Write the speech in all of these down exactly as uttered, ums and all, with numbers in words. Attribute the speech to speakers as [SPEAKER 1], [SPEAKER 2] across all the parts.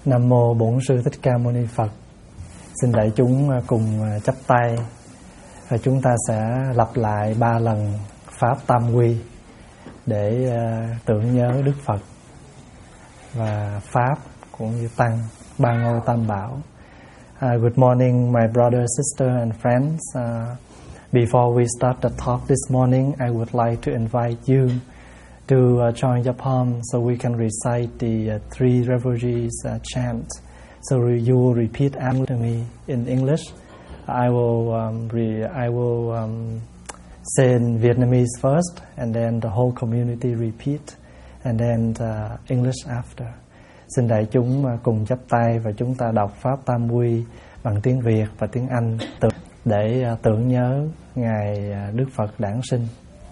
[SPEAKER 1] Nam mô Bổn Sư Thích Ca Mâu Ni Phật. Xin đại chúng cùng chắp tay và chúng ta sẽ lặp lại ba lần pháp tam quy để tưởng nhớ Đức Phật và pháp cũng như tăng ba ngôi tam bảo. Uh, good morning, my brother, sister, and friends. Uh, before we start the talk this morning, I would like to invite you to uh, join your palm so we can recite the uh, three refugees uh, chant. So re- you will repeat after me in English. I will um, re- I will um, say in Vietnamese first, and then the whole community repeat, and then uh, English after. Xin đại chúng cùng chắp tay và chúng ta đọc pháp tam quy bằng tiếng Việt và tiếng Anh để uh, tưởng nhớ ngày uh, Đức Phật đản sinh.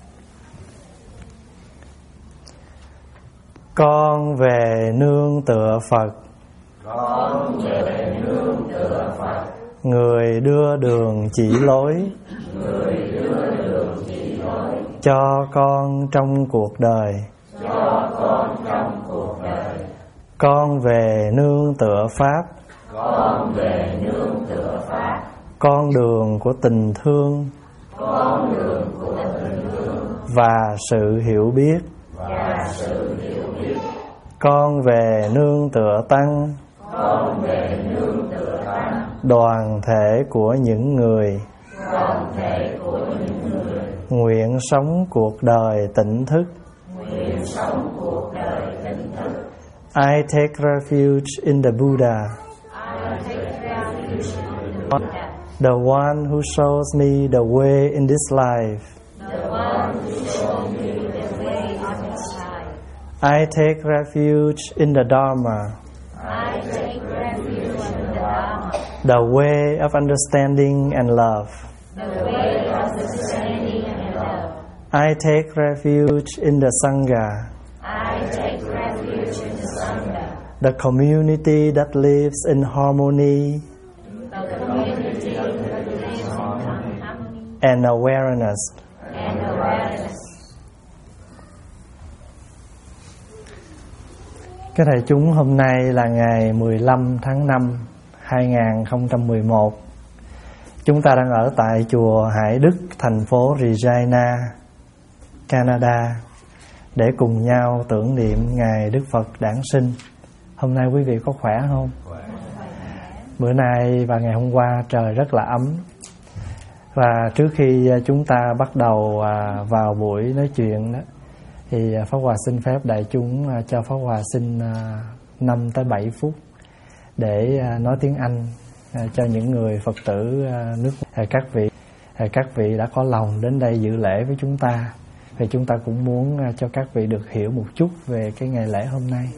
[SPEAKER 1] Con về nương tựa Phật.
[SPEAKER 2] Con về nương tựa Phật.
[SPEAKER 1] Người đưa đường chỉ lối.
[SPEAKER 2] Người đưa đường chỉ lối.
[SPEAKER 1] Cho con trong cuộc đời.
[SPEAKER 2] Cho con trong cuộc đời.
[SPEAKER 1] Con về nương tựa Pháp.
[SPEAKER 2] Con về nương tựa Pháp.
[SPEAKER 1] Con đường của tình thương.
[SPEAKER 2] Con đường của tình thương.
[SPEAKER 1] Và sự hiểu biết.
[SPEAKER 2] Và sự hiểu biết.
[SPEAKER 1] Con về nương tựa Tăng.
[SPEAKER 2] Con về nương tựa Tăng.
[SPEAKER 1] Đoàn thể của những người.
[SPEAKER 2] Đoàn thể của những người.
[SPEAKER 1] Nguyện sống cuộc đời tỉnh thức.
[SPEAKER 2] Nguyện sống cuộc đời tỉnh thức.
[SPEAKER 1] I take refuge in the Buddha.
[SPEAKER 2] I take refuge in the Buddha.
[SPEAKER 1] The one who shows me the way in this life.
[SPEAKER 2] The one who showed me the way on this life.
[SPEAKER 1] I take refuge in the Dharma.
[SPEAKER 2] I take refuge in the Dharma.
[SPEAKER 1] The way of understanding and love.
[SPEAKER 2] The way of understanding and love.
[SPEAKER 1] I take refuge in the Sangha.
[SPEAKER 2] I take refuge in the Sangha.
[SPEAKER 1] The community that lives in harmony
[SPEAKER 2] The community that lives in harmony
[SPEAKER 1] and awareness.
[SPEAKER 2] and awareness.
[SPEAKER 1] Các thầy chúng, hôm nay là ngày mười lăm tháng năm hai nghìn không trăm mười một. Chúng ta đang ở tại chùa Hải Đức, thành phố Regina, Canada, để cùng nhau tưởng niệm ngày Đức Phật đản sinh. Hôm nay quý vị có khỏe không? Bữa nay và ngày hôm qua trời rất là ấm. Và trước khi chúng ta bắt đầu vào buổi nói chuyện đó, thì Pháp Hòa xin phép đại chúng cho Pháp Hòa xin năm tới bảy phút để nói tiếng Anh cho những người Phật tử nước các vị các vị đã có lòng đến đây dự lễ với chúng ta. Thì chúng ta cũng muốn cho các vị được hiểu một chút về cái ngày lễ hôm nay.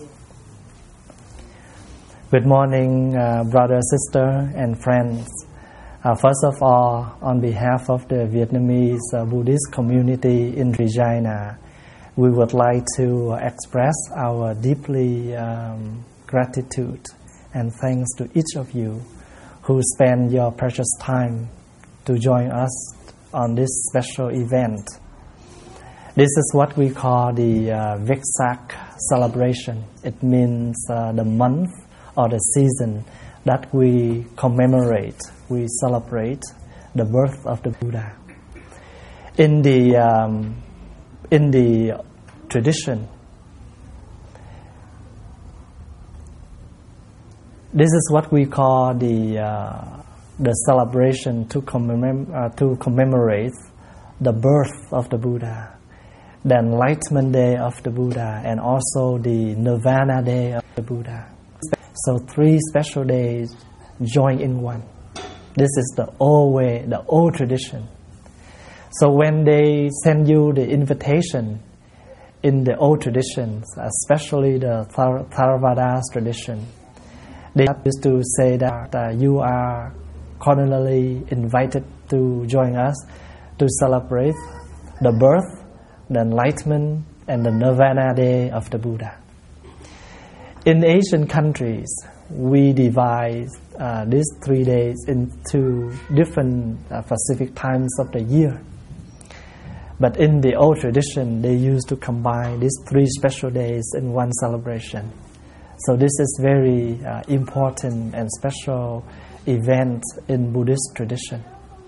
[SPEAKER 1] Good morning, uh, brother, sister, and friends. Uh, first of all, on behalf of the Vietnamese uh, Buddhist community in Regina, we would like to express our deeply um, gratitude and thanks to each of you who spend your precious time to join us on this special event. This is what we call the uh, Vesak celebration. It means uh, the month or the season that we commemorate, we celebrate the birth of the Buddha. In the um, in the tradition, this is what we call the uh, the celebration to commemorate uh, to commemorate the birth of the Buddha, the Enlightenment Day of the Buddha, and also the Nirvana Day of the Buddha. So three special days join in one. This is the old way, the old tradition. So when they send you the invitation in the old traditions, especially the Thar- Theravada's tradition, they used to say that uh, you are cordially invited to join us to celebrate the birth, the enlightenment, and the Nirvana Day of the Buddha. In Asian countries, we divide uh, these three days into different uh, specific times of the year. But in the old tradition, they used to combine these three special days in one celebration. So this is very uh, important and special event in Buddhist tradition.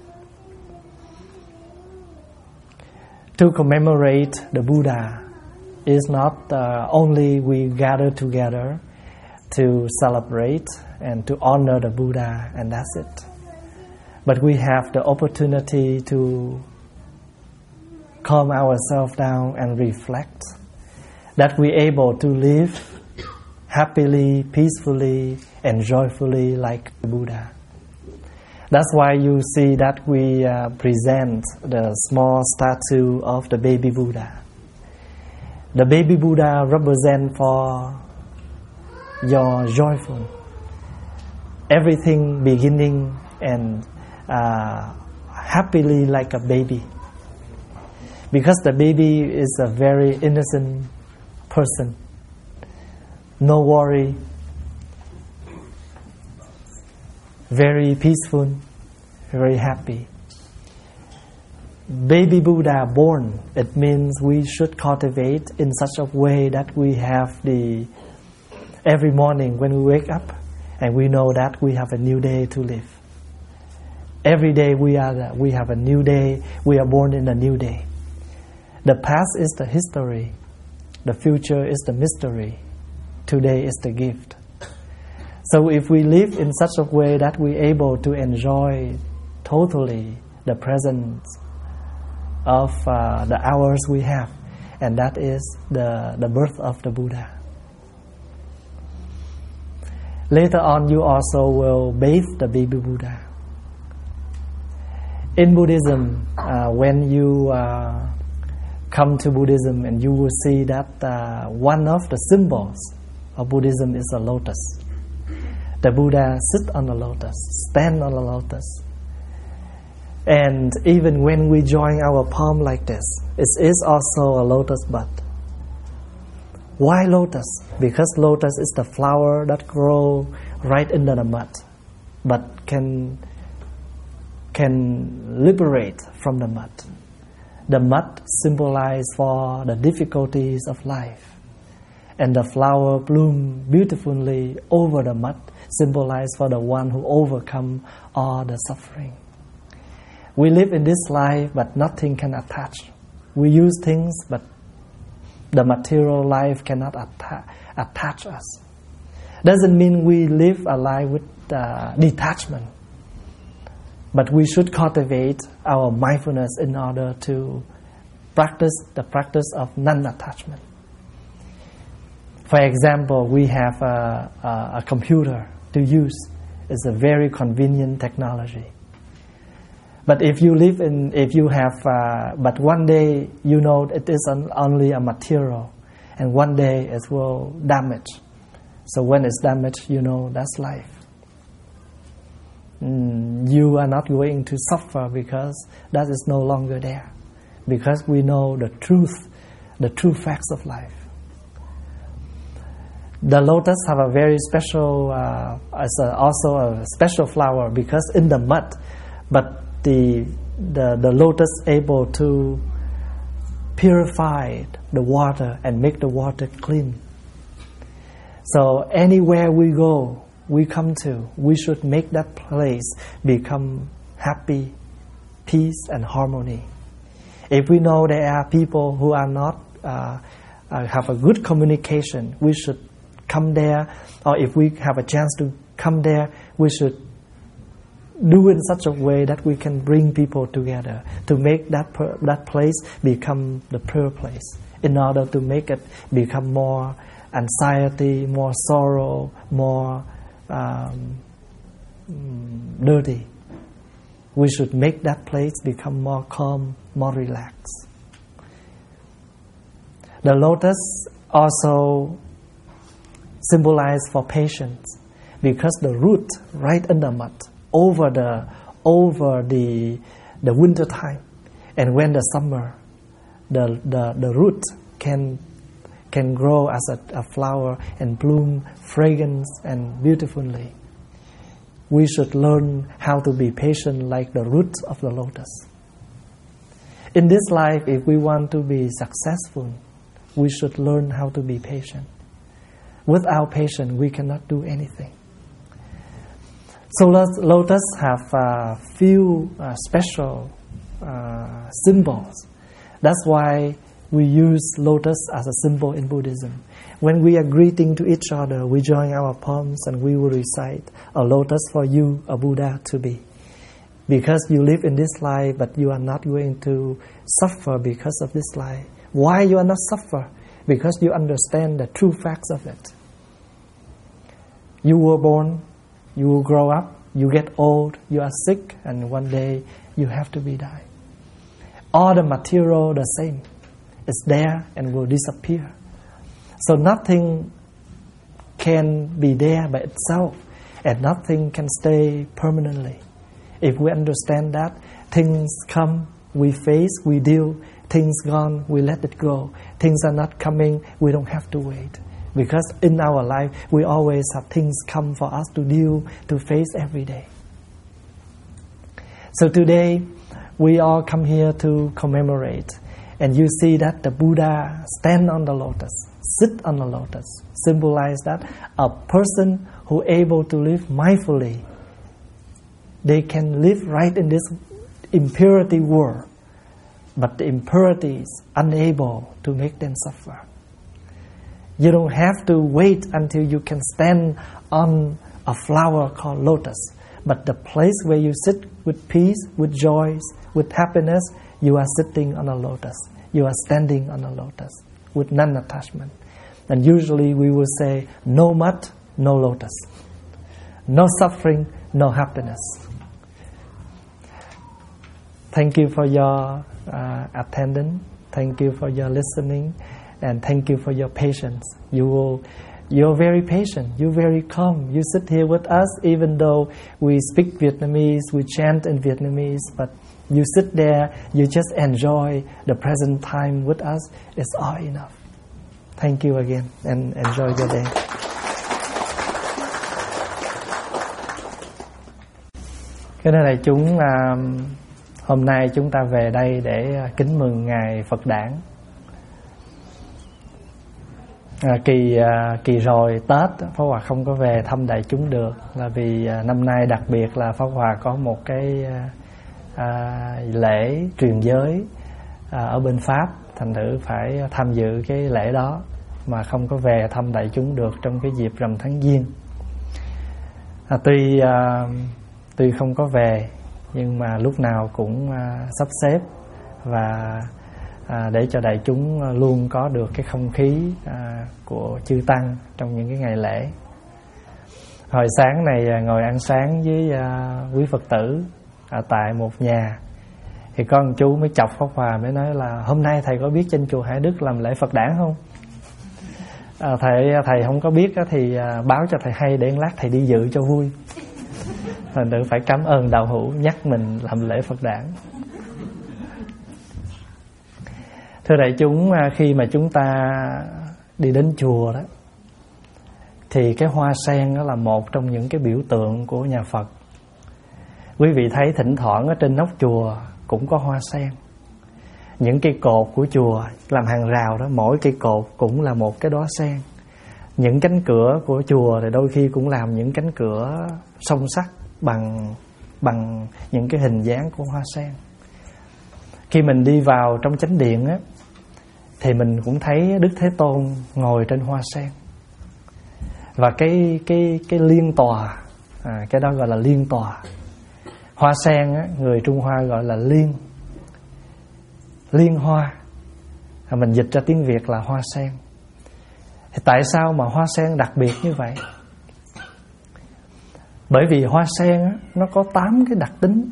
[SPEAKER 1] To commemorate the Buddha is not uh, only we gather together to celebrate and to honor the Buddha and that's it. But we have the opportunity to calm ourselves down and reflect that we're able to live happily, peacefully and joyfully like the Buddha. That's why you see that we uh, present the small statue of the baby Buddha. The baby Buddha represents for your joyful, everything beginning and uh, happily like a baby. Because the baby is a very innocent person, no worry, very peaceful, very happy. Baby Buddha born, it means we should cultivate in such a way that we have the, every morning when we wake up and we know that we have a new day to live. Every day we are we have a new day, we are born in a new day. The past is the history, the future is the mystery, today is the gift. So if we live in such a way that we're able to enjoy totally the presence of uh, the hours we have, and that is the, the birth of the Buddha. Later on you also will bathe the baby Buddha. In Buddhism, uh, when you uh, come to Buddhism and you will see that uh, one of the symbols of Buddhism is a lotus. The Buddha sits on a lotus, stand on a lotus. And even when we join our palm like this, it is also a lotus bud. Why lotus? Because lotus is the flower that grows right under the mud, but can, can liberate from the mud. The mud symbolizes for the difficulties of life. And the flower bloom beautifully over the mud, symbolize for the one who overcome all the suffering. We live in this life, but nothing can attach. We use things, but the material life cannot atta- attach us. Doesn't mean we live a life with uh, detachment, but we should cultivate our mindfulness in order to practice the practice of non-attachment. For example, we have a, a, a computer to use. It's a very convenient technology. But if you live in, if you have, uh, but one day you know it is an, only a material, and one day it will damage. So when it's damaged, you know that's life. Mm, you are not going to suffer because that is no longer there, because we know the truth, the true facts of life. The lotus have a very special, uh, as a, also a special flower because in the mud, but the the the lotus able to purify the water and make the water clean. So anywhere we go, we come to, we should make that place become happy, peace and harmony. If we know there are people who are not uh, uh, have a good communication, we should come there, or if we have a chance to come there, we should do in such a way that we can bring people together to make that per, that place become the pure place, in order to make it become more anxiety, more sorrow, more um, dirty. We should make that place become more calm, more relaxed. The lotus also symbolizes for patience, because the root right in the mud over the over the the winter time, and when the summer, the the, the root can can grow as a, a flower and bloom fragrance and beautifully. We should learn how to be patient like the root of the lotus. In this life, if we want to be successful, we should learn how to be patient. Without patience, we cannot do anything. So lotus have a few uh, special uh, symbols. That's why we use lotus as a symbol in Buddhism. When we are greeting to each other, we join our palms and we will recite a lotus for you, a Buddha to be. Because you live in this life, but you are not going to suffer because of this life. Why you are not suffer? Because you understand the true facts of it. You were born, you will grow up, you get old, you are sick, and one day you have to be die. All the material the same. It's there and will disappear. So nothing can be there by itself, and nothing can stay permanently. If we understand that, things come, we face, we deal. Things gone, we let it go. Things are not coming, we don't have to wait. Because in our life, we always have things come for us to deal, to face every day. So today, we all come here to commemorate. And you see that the Buddha stand on the lotus, sit on the lotus, symbolize that a person who able to live mindfully, they can live right in this impurity world, but the impurity is unable to make them suffer. You don't have to wait until you can stand on a flower called lotus, but the place where you sit with peace, with joy, with happiness, you are sitting on a lotus. You are standing on a lotus with non-attachment. And usually we will say, no mud, no lotus. No suffering, no happiness. Thank you for your uh, attendance. Thank you for your listening. And thank you for your patience. You will, you're very patient. You're very calm. You sit here with us even though we speak Vietnamese, we chant in Vietnamese, but you sit there, you just enjoy the present time with us. It's all enough. Thank you again and enjoy your day. Kính thưa đại chúng, hôm nay chúng ta về đây để kính mừng Ngài Phật Đản. À, kỳ à, kỳ rồi Tết Pháp Hòa không có về thăm đại chúng được là vì à, năm nay đặc biệt là Pháp Hòa có một cái à, lễ truyền giới à, ở bên Pháp, thành thử phải tham dự cái lễ đó mà không có về thăm đại chúng được trong cái dịp rằm tháng Giêng. À, tuy à, tuy không có về nhưng mà lúc nào cũng à, sắp xếp và À, để cho đại chúng luôn có được cái không khí à, của chư tăng trong những cái ngày lễ. Hồi sáng này ngồi ăn sáng với à, quý Phật tử ở tại một nhà, thì con chú mới chọc Pháp Hòa mới nói là hôm nay thầy có biết trên chùa Hải Đức làm lễ Phật Đản không? À, thầy thầy không có biết thì à, báo cho thầy hay để lát thầy đi dự cho vui. Thành thử phải cảm ơn đạo hữu nhắc mình làm lễ Phật Đản. Thưa đại chúng, khi mà chúng ta đi đến chùa đó, thì cái hoa sen đó là một trong những cái biểu tượng của nhà Phật. Quý vị thấy thỉnh thoảng ở trên nóc chùa cũng có hoa sen. Những cây cột của chùa làm hàng rào đó, mỗi cây cột cũng là một cái đóa sen. Những cánh cửa của chùa thì đôi khi cũng làm những cánh cửa song sắt bằng, bằng những cái hình dáng của hoa sen. Khi mình đi vào trong chánh điện á, thì mình cũng thấy Đức Thế Tôn ngồi trên hoa sen. Và cái cái cái liên tòa, à, cái đó gọi là liên tòa. Hoa sen á, người Trung Hoa gọi là liên, liên hoa. À, mình dịch ra tiếng Việt là hoa sen. Thì tại sao mà hoa sen đặc biệt như vậy? Bởi vì hoa sen á, nó có tám cái đặc tính.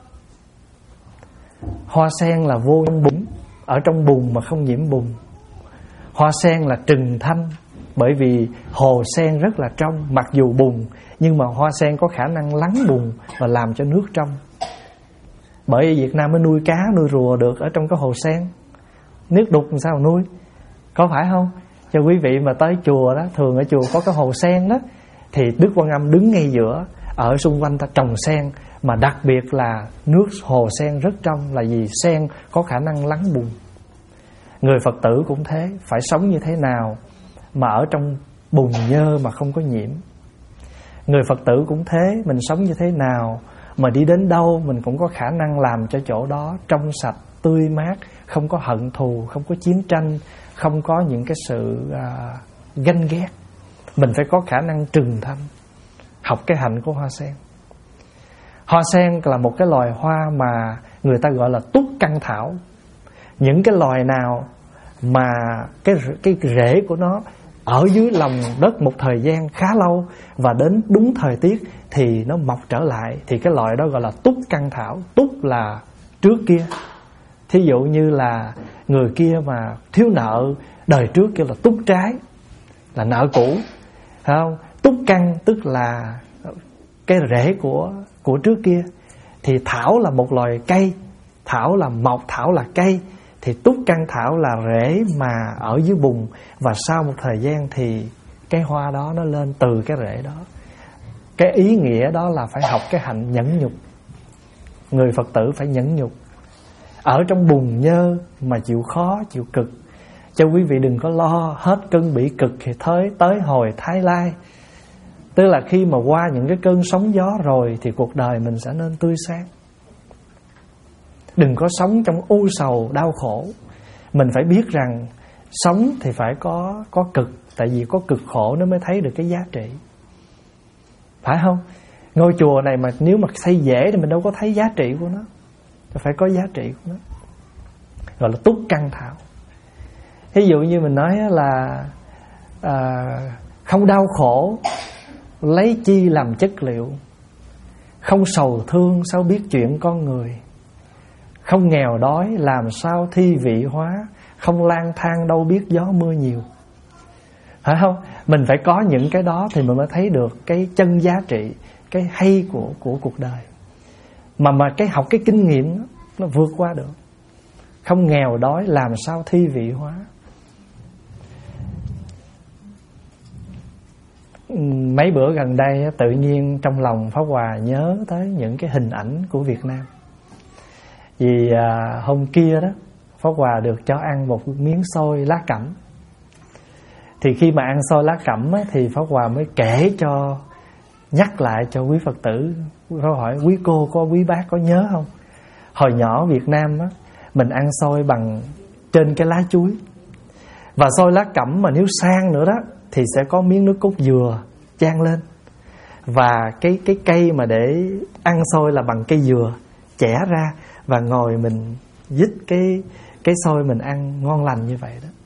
[SPEAKER 1] Hoa sen là vô bùn, ở trong bùn mà không nhiễm bùn. Hoa sen là trừng thanh, bởi vì hồ sen rất là trong, mặc dù bùn nhưng mà hoa sen có khả năng lắng bùn và làm cho nước trong. Bởi vì Việt Nam mới nuôi cá, nuôi rùa được ở trong cái hồ sen. Nước đục làm sao nuôi, có phải không? Cho quý vị mà tới chùa đó, thường ở chùa có cái hồ sen đó, thì Đức Quan Âm đứng ngay giữa, ở xung quanh ta trồng sen. Mà đặc biệt là nước hồ sen rất trong, là vì sen có khả năng lắng bùn. Người Phật tử cũng thế, phải sống như thế nào mà ở trong bùn nhơ mà không có nhiễm. Người Phật tử cũng thế, mình sống như thế nào mà đi đến đâu mình cũng có khả năng làm cho chỗ đó trong sạch, tươi mát, không có hận thù, không có chiến tranh, không có những cái sự à, ganh ghét. Mình phải có khả năng trừng thanh. Học cái hạnh của hoa sen. Hoa sen là một cái loài hoa mà người ta gọi là túc căn thảo. Những cái loài nào mà cái, cái rễ của nó ở dưới lòng đất một thời gian khá lâu và đến đúng thời tiết thì nó mọc trở lại, thì cái loài đó gọi là túc căn thảo. Túc là trước kia. Thí dụ như là người kia mà thiếu nợ đời trước kêu là túc trái, là nợ cũ, phải không? Túc căn tức là cái rễ của của trước kia. Thì thảo là một loài cây, thảo là mọc, thảo là cây, thì túc căn thảo là rễ mà ở dưới bùn, và sau một thời gian thì cái hoa đó nó lên từ cái rễ đó. Cái ý nghĩa đó là phải học cái hạnh nhẫn nhục. Người Phật tử phải nhẫn nhục, ở trong bùn nhơ mà chịu khó, chịu cực. Cho quý vị đừng có lo hết cơn bị cực thì tới, tới hồi thái lai. Tức là khi mà qua những cái cơn sóng gió rồi thì cuộc đời mình sẽ nên tươi sáng. Đừng có sống trong u sầu đau khổ. Mình phải biết rằng sống thì phải có, có cực. Tại vì có cực khổ nó mới thấy được cái giá trị, phải không? Ngôi chùa này mà nếu mà xây dễ thì mình đâu có thấy giá trị của nó. Phải có giá trị của nó, gọi là túc căn thảo. Ví dụ như mình nói là à, không đau khổ lấy chi làm chất liệu, không sầu thương sao biết chuyện con người, không nghèo đói làm sao thi vị hóa, không lang thang đâu biết gió mưa nhiều. Phải không? Mình phải có những cái đó thì mình mới thấy được cái chân giá trị, cái hay của, của cuộc đời. Mà mà cái học cái kinh nghiệm đó, nó vượt qua được. Không nghèo đói làm sao thi vị hóa. Mấy bữa gần đây tự nhiên trong lòng Pháp Hòa nhớ tới những cái hình ảnh của Việt Nam. Vì à, hôm kia đó Pháp Hòa được cho ăn một miếng xôi lá cẩm. Thì khi mà ăn xôi lá cẩm á, thì Pháp Hòa mới kể cho, nhắc lại cho quý Phật tử. Pháp hỏi quý cô có, quý bác có nhớ không? Hồi nhỏ Việt Nam á, mình ăn xôi bằng trên cái lá chuối. Và xôi lá cẩm mà nếu sang nữa đó thì sẽ có miếng nước cốt dừa chan lên. Và cái, cái cây mà để ăn xôi là bằng cây dừa chẻ ra, và ngồi mình dít cái, cái xôi mình ăn ngon lành như vậy đó.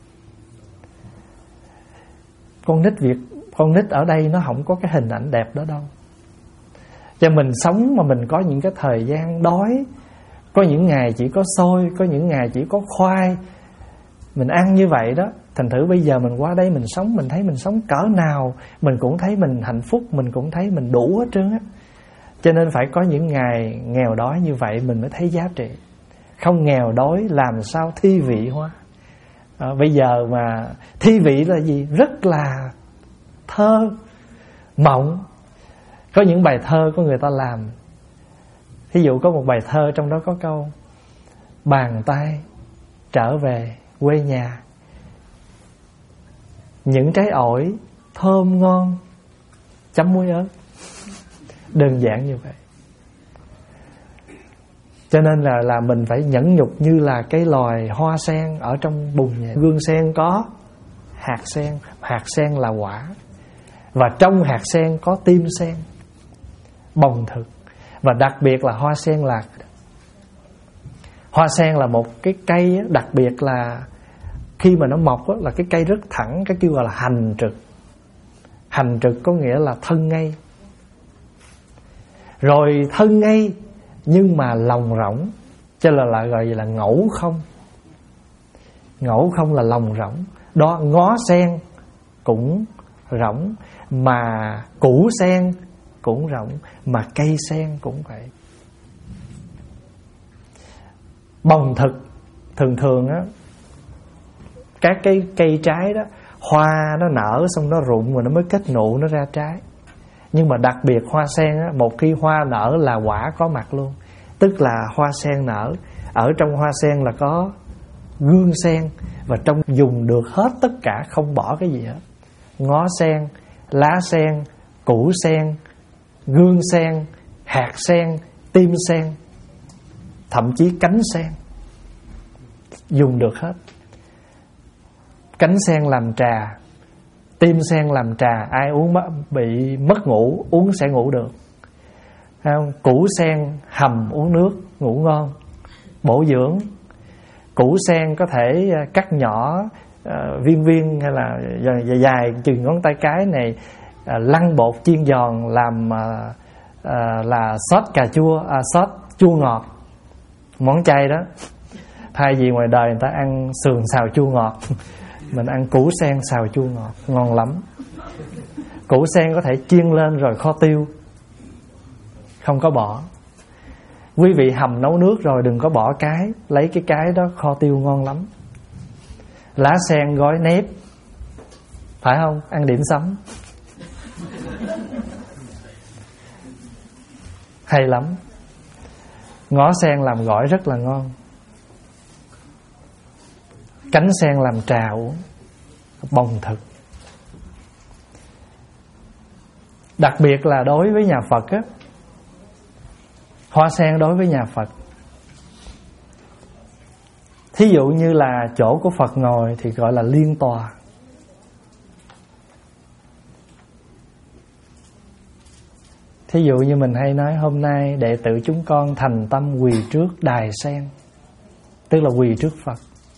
[SPEAKER 1] Con nít Việt, con nít ở đây nó không có cái hình ảnh đẹp đó đâu. Cho mình sống mà mình có những cái thời gian đói, có những ngày chỉ có xôi, có những ngày chỉ có khoai, mình ăn như vậy đó. Thành thử bây giờ mình qua đây mình sống, mình thấy mình sống cỡ nào mình cũng thấy mình hạnh phúc, mình cũng thấy mình đủ hết trơn á. Cho nên phải có những ngày nghèo đói như vậy mình mới thấy giá trị. Không nghèo đói làm sao thi vị hóa. À, bây giờ mà thi vị là gì? Rất là thơ mộng. Có những bài thơ của người ta làm. Ví dụ có một bài thơ trong đó có câu: bàn tay trở về quê nhà, những trái ổi thơm ngon chấm muối ớt. Đơn giản như vậy. Cho nên là, là mình phải nhẫn nhục như là cái loài hoa sen ở trong bùn vậy. Gương sen có hạt sen, hạt sen là quả, và trong hạt sen có tim sen, bồng thực. Và đặc biệt là hoa sen lạc. Hoa sen là một cái cây đặc biệt là khi mà nó mọc là cái cây rất thẳng, cái kêu gọi là hành trực. Hành trực có nghĩa là thân ngay. Rồi thân ngay nhưng mà lòng rỗng, cho là lại gọi là ngẫu không. Ngẫu không là lòng rỗng. Đó, ngó sen cũng rỗng, mà củ sen cũng rỗng, mà cây sen cũng vậy. Bồng thực, thường thường á, các cái cây trái đó, hoa nó nở xong nó rụng rồi nó mới kết nụ, nó ra trái. Nhưng mà đặc biệt hoa sen á, một khi hoa nở là quả có mặt luôn. Tức là hoa sen nở, ở trong hoa sen là có gương sen, và trong dùng được hết tất cả, không bỏ cái gì hết. ngó sen, lá sen, củ sen, gương sen, hạt sen, tim sen, thậm chí cánh sen dùng được hết. Cánh sen làm trà, tim sen làm trà, ai uống bị mất ngủ uống sẽ ngủ được. Không? Củ sen hầm uống nước ngủ ngon, bổ dưỡng. Củ sen có thể cắt nhỏ uh, viên viên hay là dài dài chừng ngón tay cái này, uh, lăn bột chiên giòn làm uh, uh, là sốt cà chua, uh, sốt chua ngọt, món chay đó. Thay vì ngoài đời người ta ăn sườn xào chua ngọt, mình ăn củ sen xào chua ngọt, ngon lắm. Củ sen có thể chiên lên rồi kho tiêu, không có bỏ. Quý vị hầm nấu nước rồi đừng có bỏ cái, lấy cái cái đó kho tiêu ngon lắm. Lá sen gói nếp, phải không? Ăn điểm sắm hay lắm. Ngó sen làm gỏi rất là ngon. Cánh sen làm trà uống, bồng thực. Đặc biệt là đối với nhà Phật á, hoa sen đối với nhà Phật, thí dụ như là chỗ của Phật ngồi thì gọi là liên tòa. Thí dụ như mình hay nói hôm nay đệ tử chúng con thành tâm quỳ trước đài sen, tức là quỳ trước Phật.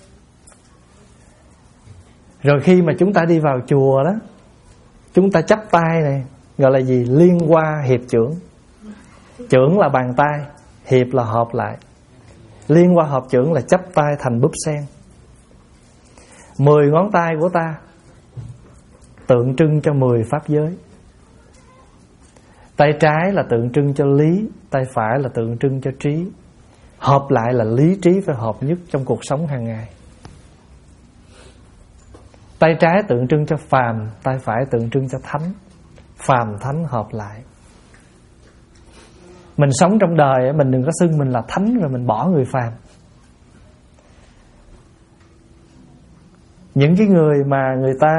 [SPEAKER 1] Rồi khi mà chúng ta đi vào chùa đó, chúng ta chắp tay này, gọi là gì? Liên hoa hiệp chưởng. Chưởng là bàn tay, hiệp là hợp lại. Liên hoa hợp chưởng là chắp tay thành búp sen. Mười ngón tay của ta tượng trưng cho mười pháp giới. Tay trái là tượng trưng cho lý, tay phải là tượng trưng cho trí. Hợp lại là lý trí phải hợp nhất trong cuộc sống hàng ngày. Tay trái tượng trưng cho phàm, tay phải tượng trưng cho thánh. Phàm thánh hợp lại. Mình sống trong đời, mình đừng có xưng mình là thánh rồi mình bỏ người phàm. Những cái người mà người ta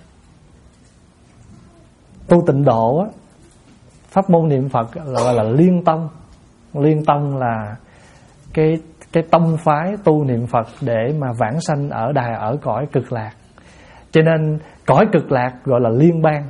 [SPEAKER 1] tu tịnh độ á, pháp môn niệm Phật là gọi là liên tông. Liên tông là cái cái tông phái tu niệm Phật để mà vãng sanh ở đài ở cõi cực lạc. Cho nên cõi cực lạc gọi là liên bang.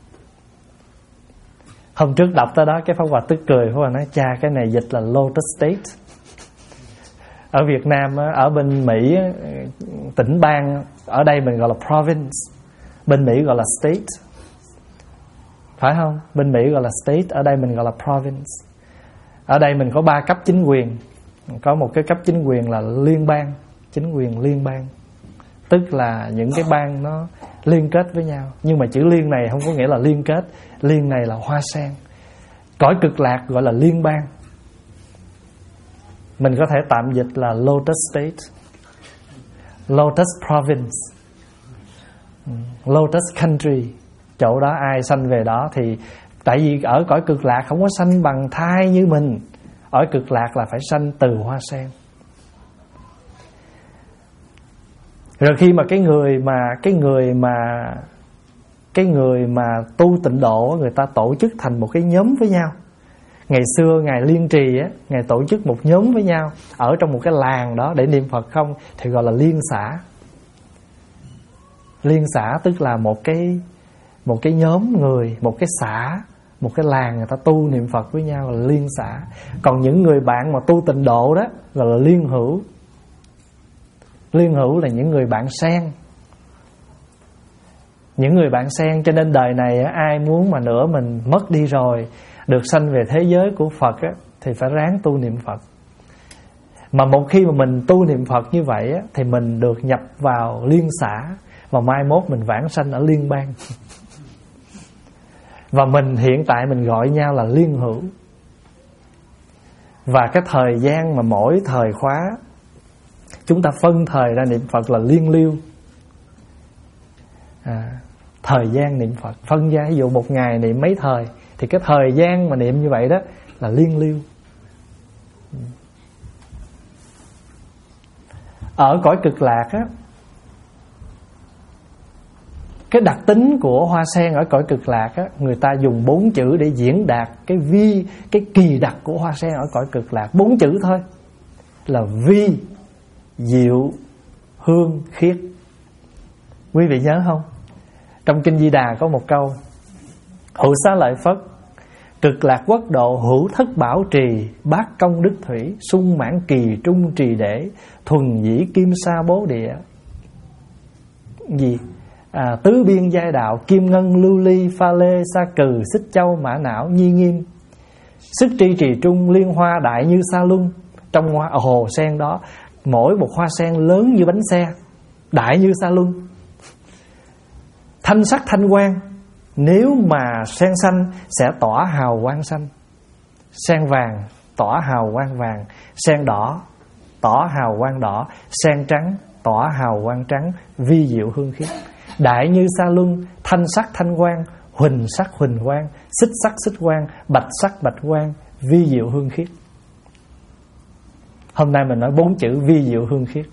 [SPEAKER 1] Hôm trước đọc tới đó cái Pháp Hòa tức cười, Pháp Hòa nói cha cái này dịch là Lotus State. Ở Việt Nam, ở bên Mỹ tỉnh bang, ở đây mình gọi là province, bên Mỹ gọi là state, phải không? Bên Mỹ gọi là state, ở đây mình gọi là province. Ở đây mình có ba cấp chính quyền, có một cái cấp chính quyền là liên bang, chính quyền liên bang, tức là những cái bang nó liên kết với nhau. Nhưng mà chữ liên này không có nghĩa là liên kết, liên này là hoa sen. Cõi cực lạc gọi là liên bang, mình có thể tạm dịch là Lotus State, Lotus Province, Lotus Country. Chỗ đó ai sanh về đó thì, tại vì ở cõi cực lạc không có sanh bằng thai như mình, ở cực lạc là phải sanh từ hoa sen. Rồi khi mà cái người mà cái người mà cái người mà tu tịnh độ, người ta tổ chức thành một cái nhóm với nhau. Ngày xưa ngài Liên Trì á, ngài tổ chức một nhóm với nhau ở trong một cái làng đó để niệm Phật không, thì gọi là liên xã. Liên xã tức là một cái một cái nhóm người, một cái xã, một cái làng người ta tu niệm Phật với nhau là liên xã. Còn những người bạn mà tu tịnh độ đó gọi là liên hữu. Liên hữu là những người bạn sen. Những người bạn sen. Cho nên đời này ai muốn mà nữa mình mất đi rồi, được sanh về thế giới của Phật á, thì phải ráng tu niệm Phật. Mà một khi mà mình tu niệm Phật như vậy á, thì mình được nhập vào liên xã, và mai mốt mình vãng sanh ở liên bang. Và mình hiện tại mình gọi nhau là liên hữu. Và cái thời gian mà mỗi thời khóa chúng ta phân thời ra niệm Phật là liên lưu. à, Thời gian niệm Phật phân ra, ví dụ một ngày niệm mấy thời, thì cái thời gian mà niệm như vậy đó là liên lưu. Ở cõi cực lạc á, Cái đặc tính của hoa sen ở cõi cực lạc á, người ta dùng bốn chữ để diễn đạt cái vi, cái kỳ đặc của hoa sen ở cõi cực lạc. Bốn chữ thôi là vi, diệu, hương, khiết. Quý vị nhớ không? Trong Kinh Di Đà có một câu: Hữu Xá Lợi Phất, cực lạc quốc độ hữu thất bảo trì, bát công đức thủy, sung mãn kỳ trung trì để, thuần dĩ kim sa bố địa. Gì? À, tứ biên giai đạo, kim ngân lưu ly, pha lê, sa cừ, xích châu, mã não, nhi nghiêm. Sức tri trì trung, liên hoa đại như sa luân. Trong hoa, hồ sen đó, mỗi một hoa sen lớn như bánh xe, đại như sa luân. Thanh sắc thanh quang, nếu mà sen xanh sẽ tỏa hào quang xanh, sen vàng tỏa hào quang vàng, sen đỏ tỏa hào quang đỏ, sen trắng tỏa hào quang trắng, vi diệu hương khiết. Đại như sa luân, thanh sắc thanh quang, huỳnh sắc huỳnh quang, xích sắc xích quang, bạch sắc bạch quang, vi diệu hương khiết. Hôm nay mình nói bốn chữ vi diệu hương khiết.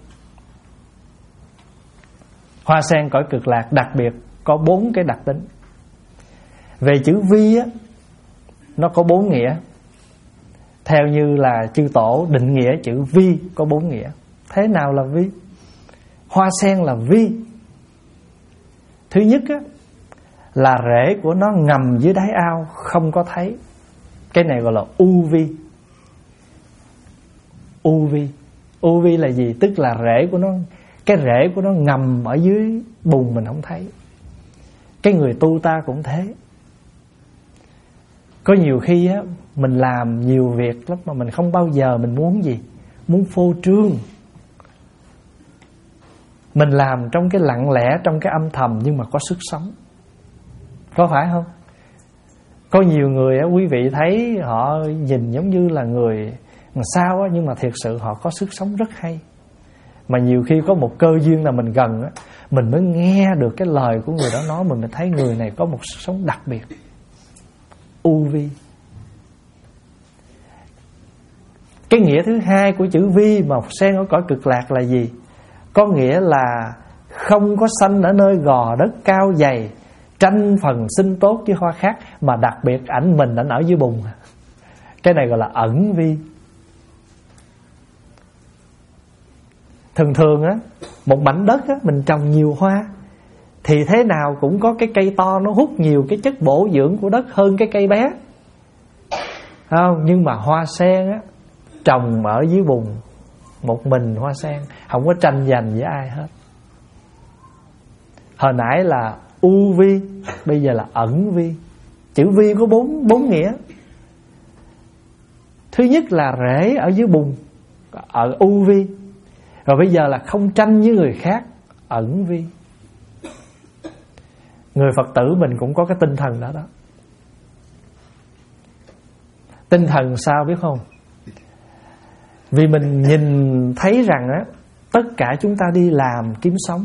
[SPEAKER 1] Hoa sen cõi cực lạc đặc biệt có bốn cái đặc tính. Về chữ vi á, nó có bốn nghĩa. Theo như là chư tổ định nghĩa chữ vi có bốn nghĩa. Thế nào là vi? Hoa sen là vi. Thứ nhất á, là rễ của nó ngầm dưới đáy ao, không có thấy. Cái này gọi là u vi. U vi. U vi là gì? Tức là rễ của nó, cái rễ của nó ngầm ở dưới bùn mình không thấy. Cái người tu ta cũng thế. Có nhiều khi á, mình làm nhiều việc lắm mà mình không bao giờ mình muốn gì? Muốn phô trương. Mình làm trong cái lặng lẽ, trong cái âm thầm nhưng mà có sức sống. Có phải không? Có nhiều người á, quý vị thấy họ nhìn giống như là người sao á, nhưng mà thiệt sự họ có sức sống rất hay. Mà nhiều khi có một cơ duyên là mình gần á, mình mới nghe được cái lời của người đó nói, mình mới thấy người này có một sức sống đặc biệt. U vi. Cái nghĩa thứ hai của chữ vi mà sen ở cõi cực lạc là gì? Có nghĩa là không có sanh ở nơi gò đất cao dày, tranh phần sinh tốt với hoa khác, mà đặc biệt ảnh mình ảnh ở dưới bùn. Cái này gọi là ẩn vi. Thường thường á, một mảnh đất á, mình trồng nhiều hoa thì thế nào cũng có cái cây to nó hút nhiều cái chất bổ dưỡng của đất hơn cái cây bé, không? Nhưng mà hoa sen á, trồng ở dưới bùn, một mình hoa sen, không có tranh giành với ai hết. Hồi nãy là u vi, bây giờ là ẩn vi. Chữ vi có bốn bốn nghĩa. Thứ nhất là rễ ở dưới bùn, ở u vi. Rồi bây giờ là không tranh với người khác, ẩn vi. Người Phật tử mình cũng có cái tinh thần đó đó. Tinh thần sao biết không? Vì mình nhìn thấy rằng á, tất cả chúng ta đi làm kiếm sống,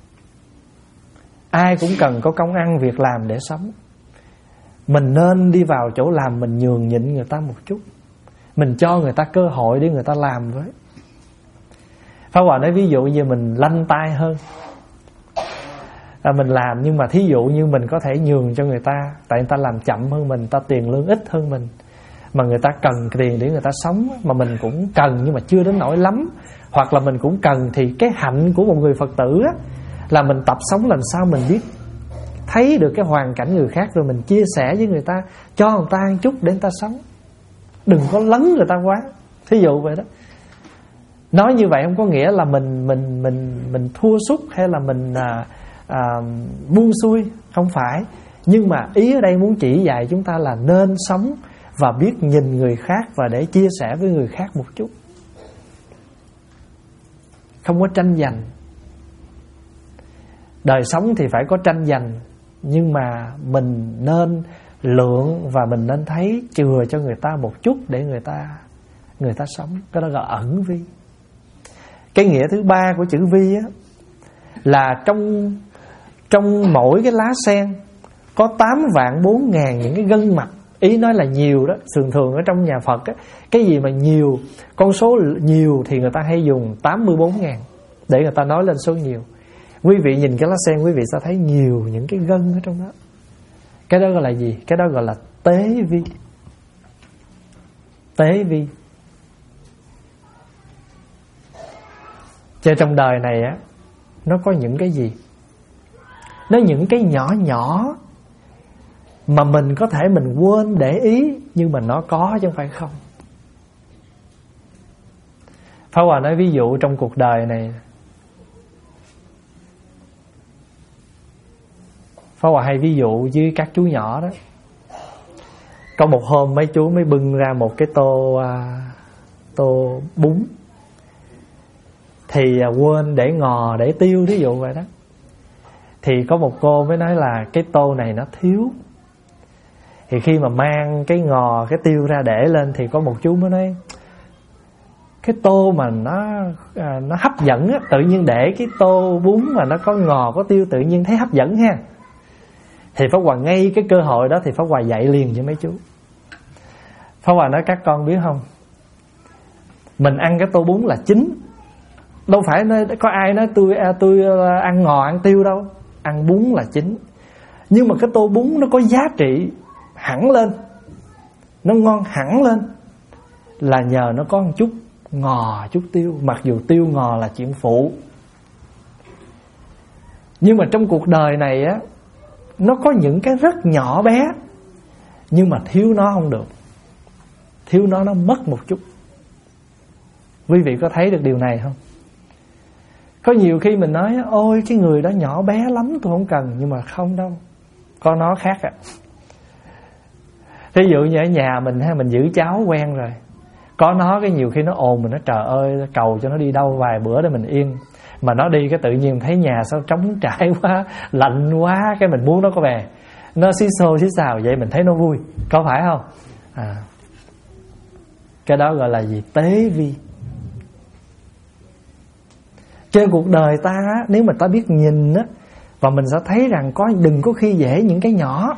[SPEAKER 1] ai cũng cần có công ăn việc làm để sống. Mình nên đi vào chỗ làm, mình nhường nhịn người ta một chút, mình cho người ta cơ hội để người ta làm với. Pháp Hòa nói ví dụ như mình lanh tay hơn à, mình làm, nhưng mà thí dụ như mình có thể nhường cho người ta, tại người ta làm chậm hơn mình, người ta tiền lương ít hơn mình, mà người ta cần tiền để người ta sống, mà mình cũng cần nhưng mà chưa đến nỗi lắm, hoặc là mình cũng cần, thì cái hạnh của một người Phật tử á, là mình tập sống làm sao mình biết thấy được cái hoàn cảnh người khác, rồi mình chia sẻ với người ta, cho người ta một chút để người ta sống, đừng có lấn người ta quá. Thí dụ vậy đó. Nói như vậy không có nghĩa là mình mình mình mình thua sút hay là mình à, à, buông xuôi, không phải. Nhưng mà ý ở đây muốn chỉ dạy chúng ta là nên sống và biết nhìn người khác và để chia sẻ với người khác một chút, không có tranh giành. Đời sống thì phải có tranh giành, nhưng mà mình nên lượng và mình nên thấy chừa cho người ta một chút để người ta người ta sống. Cái đó gọi ẩn vi. Cái nghĩa thứ ba của chữ vi á, là trong trong mỗi cái lá sen có tám vạn bốn ngàn những cái gân mạch. Ý nói là nhiều đó. Thường thường ở trong nhà Phật á, cái gì mà nhiều, con số nhiều thì người ta hay dùng tám mươi bốn ngàn để người ta nói lên số nhiều. Quý vị nhìn cái lá sen, quý vị sẽ thấy nhiều những cái gân ở trong đó. Cái đó gọi là gì? Cái đó gọi là tế vi. Tế vi. Cho trong đời này á, nó có những cái gì? Nó những cái nhỏ nhỏ mà mình có thể mình quên để ý, nhưng mà nó có chứ không phải không. Pháp Hòa nói ví dụ trong cuộc đời này, Pháp Hòa hay ví dụ với các chú nhỏ đó. Có một hôm mấy chú mới bưng ra một cái tô à, tô bún, thì à, quên để ngò để tiêu, thí dụ vậy đó. Thì có một cô mới nói là cái tô này nó thiếu. Thì khi mà mang cái ngò cái tiêu ra để lên, thì có một chú mới nói cái tô mà nó à, nó hấp dẫn á, tự nhiên để cái tô bún mà nó có ngò có tiêu tự nhiên thấy hấp dẫn ha. Thì Pháp Hòa ngay cái cơ hội đó thì Pháp Hòa dạy liền với mấy chú. Pháp Hòa nói các con biết không, mình ăn cái tô bún là chính, đâu phải nói, có ai nói tôi tôi ăn ngò ăn tiêu đâu. Ăn bún là chính. Nhưng mà cái tô bún nó có giá trị hẳn lên, nó ngon hẳn lên là nhờ nó có một chút ngò chút tiêu. Mặc dù tiêu ngò là chuyện phụ, nhưng mà trong cuộc đời này á, nó có những cái rất nhỏ bé, nhưng mà thiếu nó không được. Thiếu nó nó mất một chút. Quý vị có thấy được điều này không? Có nhiều khi mình nói ôi cái người đó nhỏ bé lắm tôi không cần, nhưng mà không đâu, có nó khác ạ. À. Ví dụ như ở nhà mình ha, mình giữ cháu quen rồi, có nó cái nhiều khi nó ồn mình nói trời ơi cầu cho nó đi đâu vài bữa để mình yên. Mà nó đi cái tự nhiên thấy nhà sao trống trải quá, lạnh quá, cái mình muốn nó có về, nó xí xô xí xào vậy mình thấy nó vui, có phải không? À, cái đó gọi là gì? Tế vi. Trên cuộc đời ta nếu mà ta biết nhìn á, và mình sẽ thấy rằng có đừng có khi dễ những cái nhỏ.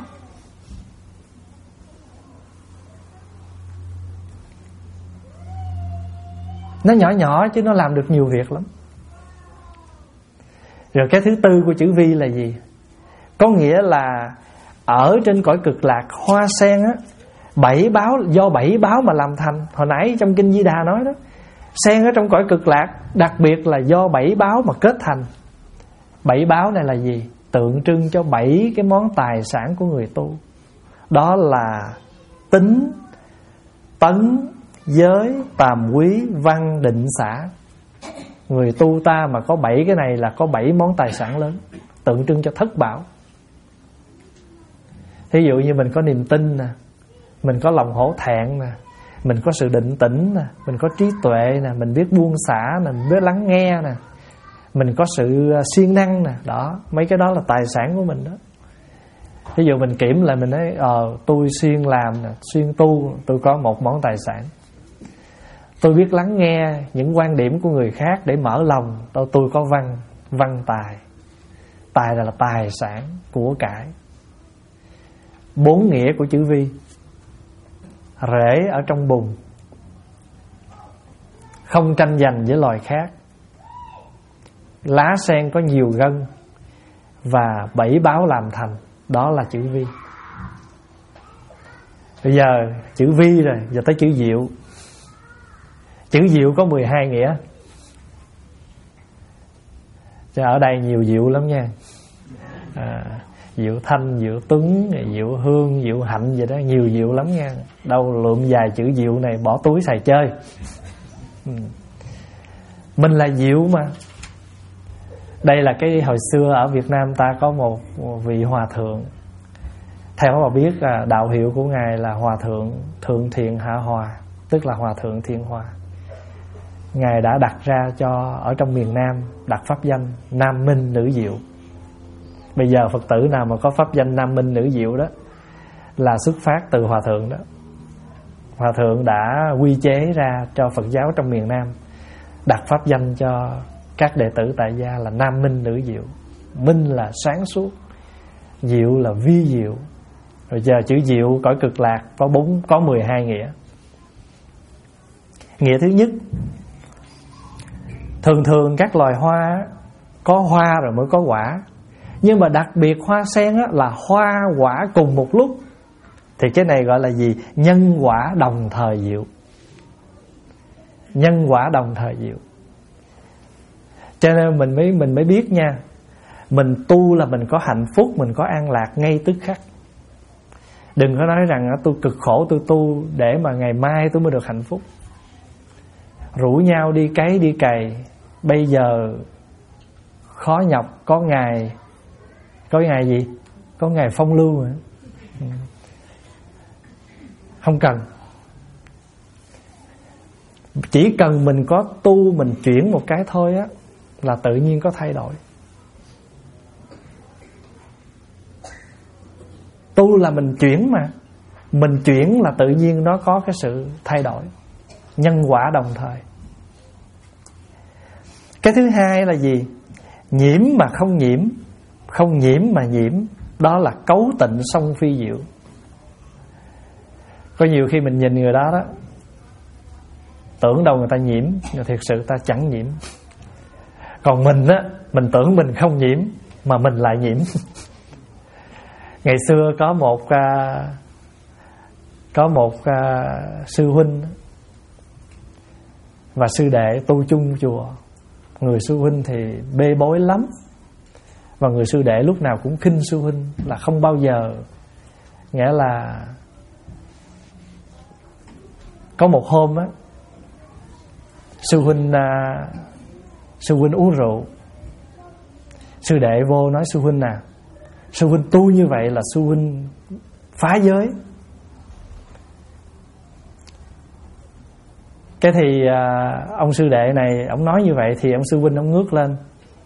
[SPEAKER 1] Nó nhỏ nhỏ chứ nó làm được nhiều việc lắm. Rồi cái thứ tư của chữ vi là gì? Có nghĩa là ở trên cõi cực lạc, hoa sen á, bảy báo, do bảy báo mà làm thành. Hồi nãy trong Kinh Di Đà nói đó, sen ở trong cõi cực lạc đặc biệt là do bảy báo mà kết thành. Bảy báo này là gì? Tượng trưng cho bảy cái món tài sản của người tu. Đó là tính, tấn, giới, tàm quý, văn, định, xả. Người tu ta mà có bảy cái này là có bảy món tài sản lớn, tượng trưng cho thất bảo. Thí dụ như mình có niềm tin nè, mình có lòng hổ thẹn nè, mình có sự định tĩnh nè, mình có trí tuệ nè, mình biết buông xả nè, mình biết lắng nghe nè, mình có sự siêng năng nè. Đó, mấy cái đó là tài sản của mình đó. Ví dụ mình kiểm lại mình nói ờ tôi siêng làm nè, siêng tu, tôi có một món tài sản. Tôi biết lắng nghe những quan điểm của người khác để mở lòng, tôi, tôi có văn, văn tài. Tài là, là tài sản, của cải. Bốn nghĩa của chữ vi: rễ ở trong bùn, không tranh giành với loài khác, lá sen có nhiều gân, và bảy báo làm thành. Đó là chữ vi. Bây giờ chữ vi rồi, giờ tới chữ diệu. Chữ diệu có mười hai nghĩa. Chứ ở đây nhiều diệu lắm nha. À, diệu thanh, diệu tuấn, diệu hương, diệu hạnh vậy đó, nhiều diệu lắm nha. Đâu lượm vài chữ diệu này bỏ túi xài chơi. Ừ. Mình là diệu mà. Đây là cái hồi xưa ở Việt Nam ta có một, một vị hòa thượng. Theo các bạn biết là đạo hiệu của ngài là hòa thượng Thượng Thiện Hạ Hòa, tức là hòa thượng Thiện Hòa. Ngài đã đặt ra cho ở trong miền Nam đặt pháp danh Nam Minh Nữ Diệu. Bây giờ Phật tử nào mà có pháp danh Nam Minh Nữ Diệu đó là xuất phát từ hòa thượng đó. Hòa thượng đã quy chế ra cho Phật giáo trong miền Nam, đặt pháp danh cho các đệ tử tại gia là Nam Minh Nữ Diệu. Minh là sáng suốt, diệu là vi diệu. Rồi giờ chữ diệu cõi cực lạc có bốn có mười hai nghĩa. Nghĩa thứ nhất, thường thường các loài hoa có hoa rồi mới có quả. Nhưng mà đặc biệt hoa sen á, là hoa quả cùng một lúc. Thì cái này gọi là gì? Nhân quả đồng thời diệu. Nhân quả đồng thời diệu. Cho nên mình mới mình mới biết nha, mình tu là mình có hạnh phúc, mình có an lạc ngay tức khắc. Đừng có nói rằng tôi cực khổ tôi tu để mà ngày mai tôi mới được hạnh phúc. Rủ nhau đi cấy đi cày, bây giờ khó nhọc, có ngày có ngày gì? Có ngày phong lưu nữa. Không cần. Chỉ cần mình có tu, mình chuyển một cái thôi á, là tự nhiên có thay đổi. Tu là mình chuyển mà. Mình chuyển là tự nhiên nó có cái sự thay đổi. Nhân quả đồng thời. Cái thứ hai là gì? Nhiễm mà không nhiễm, không nhiễm mà nhiễm. Đó là cấu tịnh song phi diệu. Có nhiều khi mình nhìn người đó đó, tưởng đâu người ta nhiễm, nhưng thiệt sự ta chẳng nhiễm. Còn mình á, mình tưởng mình không nhiễm mà mình lại nhiễm. Ngày xưa có một uh, Có một uh, sư huynh và sư đệ tu chung chùa. Người sư huynh thì bê bối lắm, và người sư đệ lúc nào cũng khinh sư huynh, là không bao giờ, nghĩa là có một hôm á, sư huynh uh, sư huynh uống rượu. Sư đệ vô nói: sư huynh à, sư huynh tu như vậy là sư huynh phá giới. Cái thì à, ông sư đệ này, ông nói như vậy thì ông sư huynh ông ngước lên.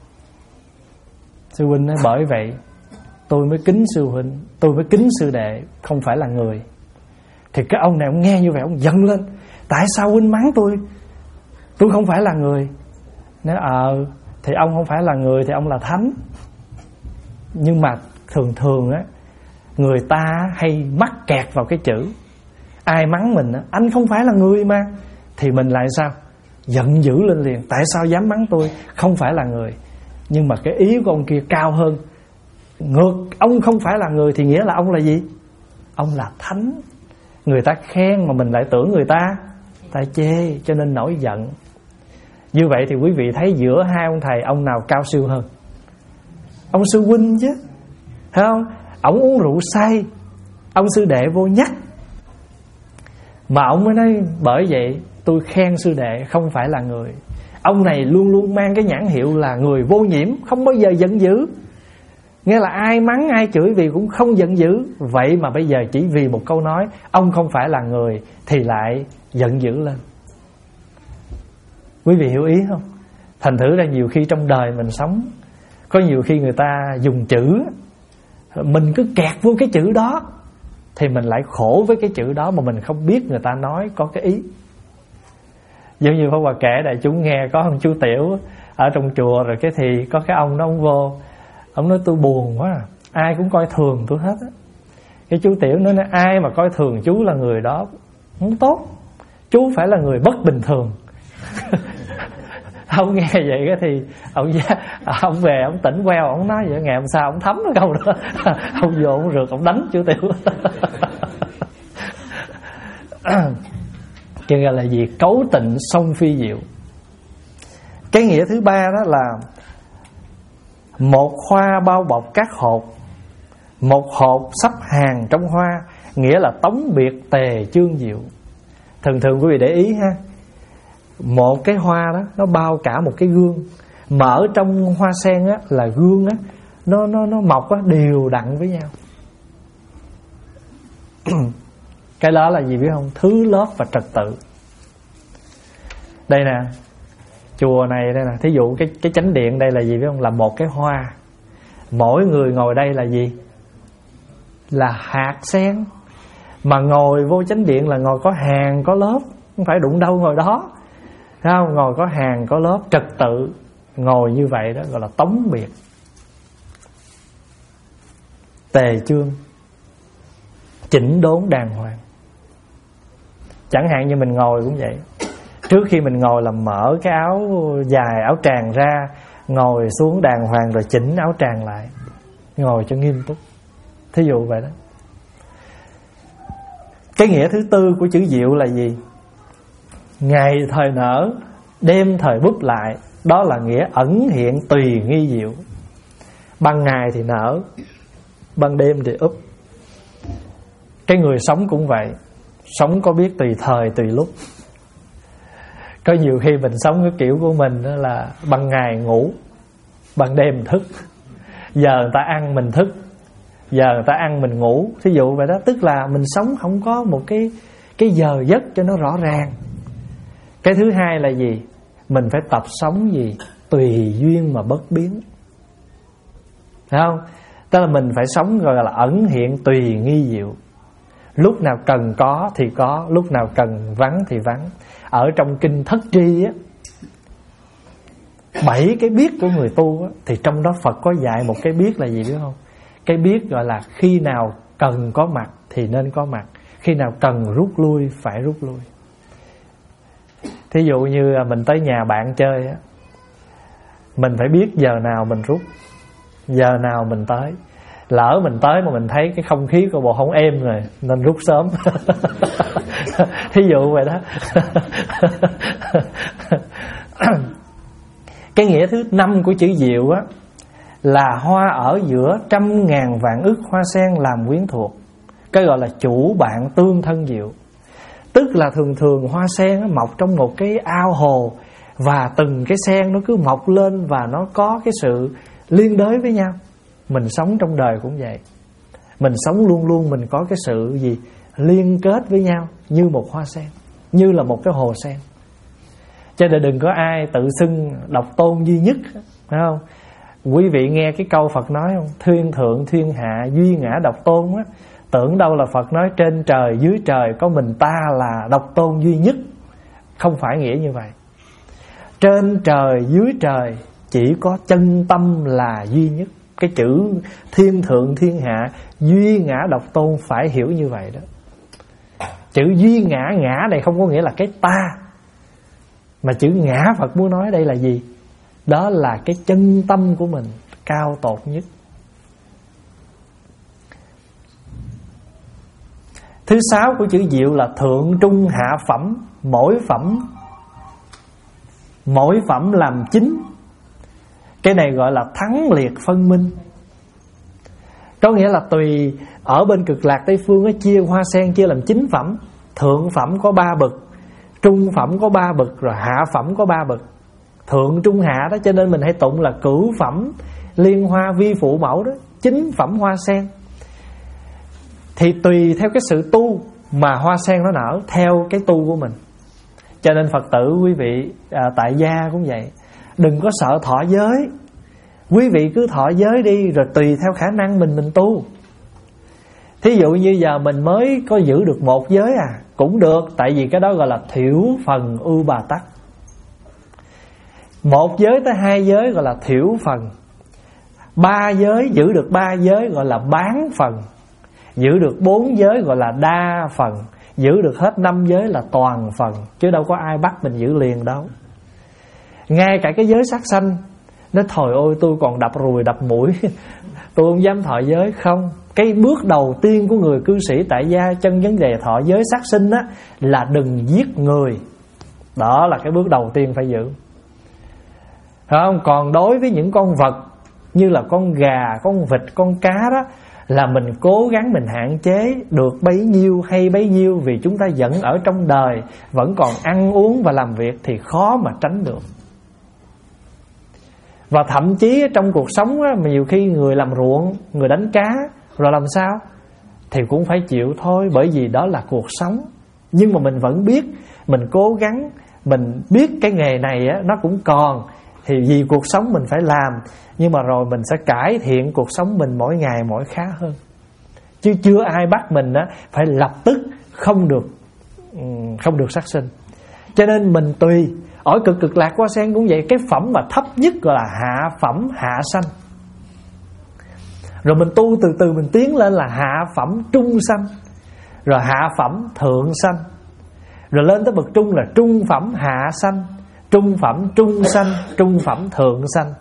[SPEAKER 1] Sư huynh nói: bởi vậy tôi mới kính sư huynh, tôi mới kính sư đệ, không phải là người. Thì cái ông này ông nghe như vậy ông giận lên: tại sao huynh mắng tôi? Tôi không phải là người. Nói ờ thì ông không phải là người thì ông là thánh. Nhưng mà thường thường á, người ta hay mắc kẹt vào cái chữ. Ai mắng mình á: anh không phải là người mà, thì mình lại sao? Giận dữ lên liền. Tại sao dám mắng tôi? Không phải là người. Nhưng mà cái ý của ông kia cao hơn. Ngược, ông không phải là người thì nghĩa là ông là gì? Ông là thánh. Người ta khen mà mình lại tưởng người ta ta chê, cho nên nổi giận. Như vậy thì quý vị thấy giữa hai ông thầy, ông nào cao siêu hơn? Ông sư huynh chứ, thấy không? Ông uống rượu say, ông sư đệ vô nhắc, mà ông mới nói: bởi vậy tôi khen sư đệ không phải là người. Ông này luôn luôn mang cái nhãn hiệu là người vô nhiễm, không bao giờ giận dữ. Nghĩa là ai mắng ai chửi vì cũng không giận dữ. Vậy mà bây giờ chỉ vì một câu nói ông không phải là người thì lại giận dữ lên. Quý vị hiểu ý không? Thành thử ra nhiều khi trong đời mình sống, có nhiều khi người ta dùng chữ, mình cứ kẹt vô cái chữ đó, thì mình lại khổ với cái chữ đó mà mình không biết người ta nói có cái ý. Giống như Pháp Hòa kể đại chúng nghe, có ông chú Tiểu ở trong chùa, rồi cái thì có cái ông đó ông vô, ông nói: tôi buồn quá, ai cũng coi thường tôi hết á. Cái chú Tiểu nói: ai mà coi thường chú là người đó không tốt, chú phải là người bất bình thường. Ông nghe vậy cái thì ông ông về ông tỉnh queo, ông nói vậy, ngày hôm sau ông thấm cái câu đó. Ông vô ông rượt ông đánh chú Tiểu. Cho nên là gì? Cấu tịnh song phi diệu. Cái nghĩa thứ ba đó là một hoa bao bọc các hột, một hột sắp hàng trong hoa, nghĩa là tống biệt tề chương diệu. Thường thường quý vị để ý ha, một cái hoa đó nó bao cả một cái gương, mà ở trong hoa sen á là gương á, nó nó nó mọc á đều đặn với nhau. Cái đó là gì biết không? Thứ lớp và trật tự. Đây nè, chùa này đây nè, thí dụ cái cái chánh điện đây là gì biết không? Là một cái hoa. Mỗi người ngồi đây là gì? Là hạt sen. Mà ngồi vô chánh điện là ngồi có hàng có lớp, không phải đụng đâu ngồi đó. Thấy không? Ngồi có hàng có lớp, trật tự. Ngồi như vậy đó gọi là tống biệt. Tề chương, chỉnh đốn đàng hoàng. Chẳng hạn như mình ngồi cũng vậy. Trước khi mình ngồi là mở cái áo dài, áo tràng ra, ngồi xuống đàng hoàng rồi chỉnh áo tràng lại, ngồi cho nghiêm túc. Thí dụ vậy đó. Cái nghĩa thứ tư của chữ diệu là gì? Ngày thời nở, đêm thời búp lại. Đó là nghĩa ẩn hiện tùy nghi diệu. Ban ngày thì nở, ban đêm thì úp. Cái người sống cũng vậy, sống có biết tùy thời tùy lúc. Có nhiều khi mình sống cái kiểu của mình đó là ban ngày ngủ, ban đêm thức. Giờ người ta ăn mình thức, giờ người ta ăn mình ngủ. Thí dụ vậy đó. Tức là mình sống không có một cái cái giờ giấc cho nó rõ ràng. Cái thứ hai là gì? Mình phải tập sống gì? Tùy duyên mà bất biến. Thấy không? Tức là mình phải sống gọi là ẩn hiện tùy nghi diệu. Lúc nào cần có thì có, lúc nào cần vắng thì vắng. Ở trong kinh Thất Tri á, bảy cái biết của người tu á, thì trong đó Phật có dạy một cái biết là gì biết không? Cái biết gọi là khi nào cần có mặt thì nên có mặt, khi nào cần rút lui phải rút lui. Thí dụ như mình tới nhà bạn chơi á, mình phải biết giờ nào mình rút, giờ nào mình tới. Lỡ mình tới mà mình thấy cái không khí của bộ không êm rồi, nên rút sớm. Thí dụ vậy đó. Cái nghĩa thứ năm của chữ diệu á, là hoa ở giữa trăm ngàn vạn ức hoa sen làm quyến thuộc. Cái gọi là chủ bạn tương thân diệu. Tức là thường thường hoa sen nó mọc trong một cái ao hồ, và từng cái sen nó cứ mọc lên và nó có cái sự liên đới với nhau. Mình sống trong đời cũng vậy. Mình sống luôn luôn mình có cái sự gì? Liên kết với nhau như một hoa sen, như là một cái hồ sen. Cho nên đừng có ai tự xưng độc tôn duy nhất, phải không? Quý vị nghe cái câu Phật nói không? Thiên thượng thiên hạ duy ngã độc tôn á. Tưởng đâu là Phật nói trên trời dưới trời có mình ta là độc tôn duy nhất. Không phải nghĩa như vậy. Trên trời dưới trời chỉ có chân tâm là duy nhất. Cái chữ thiên thượng thiên hạ duy ngã độc tôn phải hiểu như vậy đó. Chữ duy ngã, ngã này không có nghĩa là cái ta, mà chữ ngã Phật muốn nói đây là gì? Đó là cái chân tâm của mình cao tột nhất. Thứ sáu của chữ diệu là thượng trung hạ phẩm. Mỗi phẩm Mỗi phẩm làm chính. Cái này gọi là thắng liệt phân minh. Có nghĩa là tùy ở bên cực lạc Tây Phương nó chia hoa sen chia làm chín phẩm. Thượng phẩm có ba bậc, trung phẩm có ba bậc, rồi hạ phẩm có ba bậc. Thượng trung hạ đó, cho nên mình hay tụng là cửu phẩm liên hoa vi phụ mẫu đó, chín phẩm hoa sen. Thì tùy theo cái sự tu mà hoa sen nó nở theo cái tu của mình. Cho nên Phật tử quý vị à, tại gia cũng vậy, đừng có sợ thọ giới. Quý vị cứ thọ giới đi, rồi tùy theo khả năng mình mình tu. Thí dụ như giờ mình mới có giữ được một giới à, cũng được. Tại vì cái đó gọi là thiểu phần ưu bà tắc. Một giới tới hai giới gọi là thiểu phần. Ba giới, giữ được ba giới gọi là bán phần. Giữ được bốn giới gọi là đa phần. Giữ được hết năm giới là toàn phần. Chứ đâu có ai bắt mình giữ liền đâu. Ngay cả cái giới sát sanh, nó thôi ôi tôi còn đập ruồi đập mũi, tôi không dám thọ giới. Không. Cái bước đầu tiên của người cư sĩ tại gia chân vấn đề thọ giới sát sinh á, là đừng giết người. Đó là cái bước đầu tiên phải giữ. Không? Còn đối với những con vật như là con gà, con vịt, con cá đó, là mình cố gắng mình hạn chế được bấy nhiêu hay bấy nhiêu. Vì chúng ta vẫn ở trong đời, vẫn còn ăn uống và làm việc thì khó mà tránh được. Và thậm chí trong cuộc sống á, nhiều khi người làm ruộng, người đánh cá, rồi làm sao? Thì cũng phải chịu thôi, bởi vì đó là cuộc sống. Nhưng mà mình vẫn biết, mình cố gắng, mình biết cái nghề này á, nó cũng còn, thì vì cuộc sống mình phải làm. Nhưng mà rồi mình sẽ cải thiện cuộc sống mình mỗi ngày mỗi khá hơn. Chứ chưa ai bắt mình á, phải lập tức không được Không được sát sinh. Cho nên mình tùy. Ở cực cực lạc hoa sen cũng vậy. Cái phẩm mà thấp nhất gọi là hạ phẩm hạ sanh. Rồi mình tu từ từ mình tiến lên là hạ phẩm trung sanh, rồi hạ phẩm thượng sanh, rồi lên tới bậc trung là trung phẩm hạ sanh, trung phẩm trung sanh, trung phẩm thượng sanh.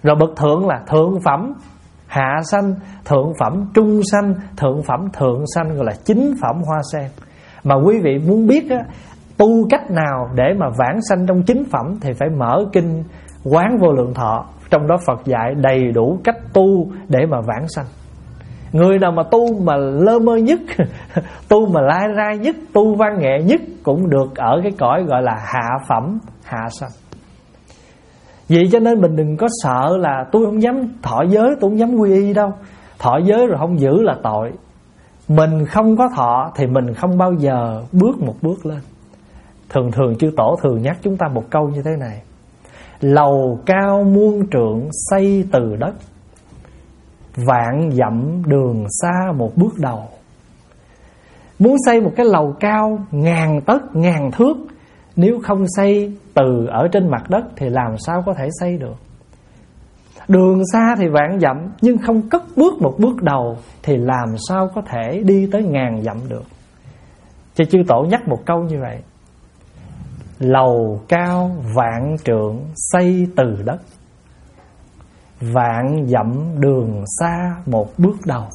[SPEAKER 1] Rồi bậc thượng là thượng phẩm hạ sanh, thượng phẩm trung sanh, thượng phẩm thượng sanh, gọi là chính phẩm hoa sen. Mà quý vị muốn biết á, tu cách nào để mà vãng sanh trong chính phẩm thì phải mở kinh Quán Vô Lượng Thọ. Trong đó Phật dạy đầy đủ cách tu để mà vãng sanh. Người nào mà tu mà lơ mơ nhất, tu mà lai rai nhất, tu văn nghệ nhất cũng được ở cái cõi gọi là hạ phẩm hạ sanh. Vậy cho nên mình đừng có sợ là tôi không dám thọ giới, tôi không dám quy y đâu. Thọ giới rồi không giữ là tội. Mình không có thọ thì mình không bao giờ bước một bước lên. Thường thường chư tổ thường nhắc chúng ta một câu như thế này: lầu cao muôn trượng xây từ đất, vạn dặm đường xa một bước đầu. Muốn xây một cái lầu cao ngàn tấc ngàn thước, nếu không xây từ ở trên mặt đất thì làm sao có thể xây được. Đường xa thì vạn dặm, nhưng không cất bước một bước đầu thì làm sao có thể đi tới ngàn dặm được. Cho chư tổ nhắc một câu như vậy: lầu cao vạn trượng xây từ đất, vạn dặm đường xa một bước đầu.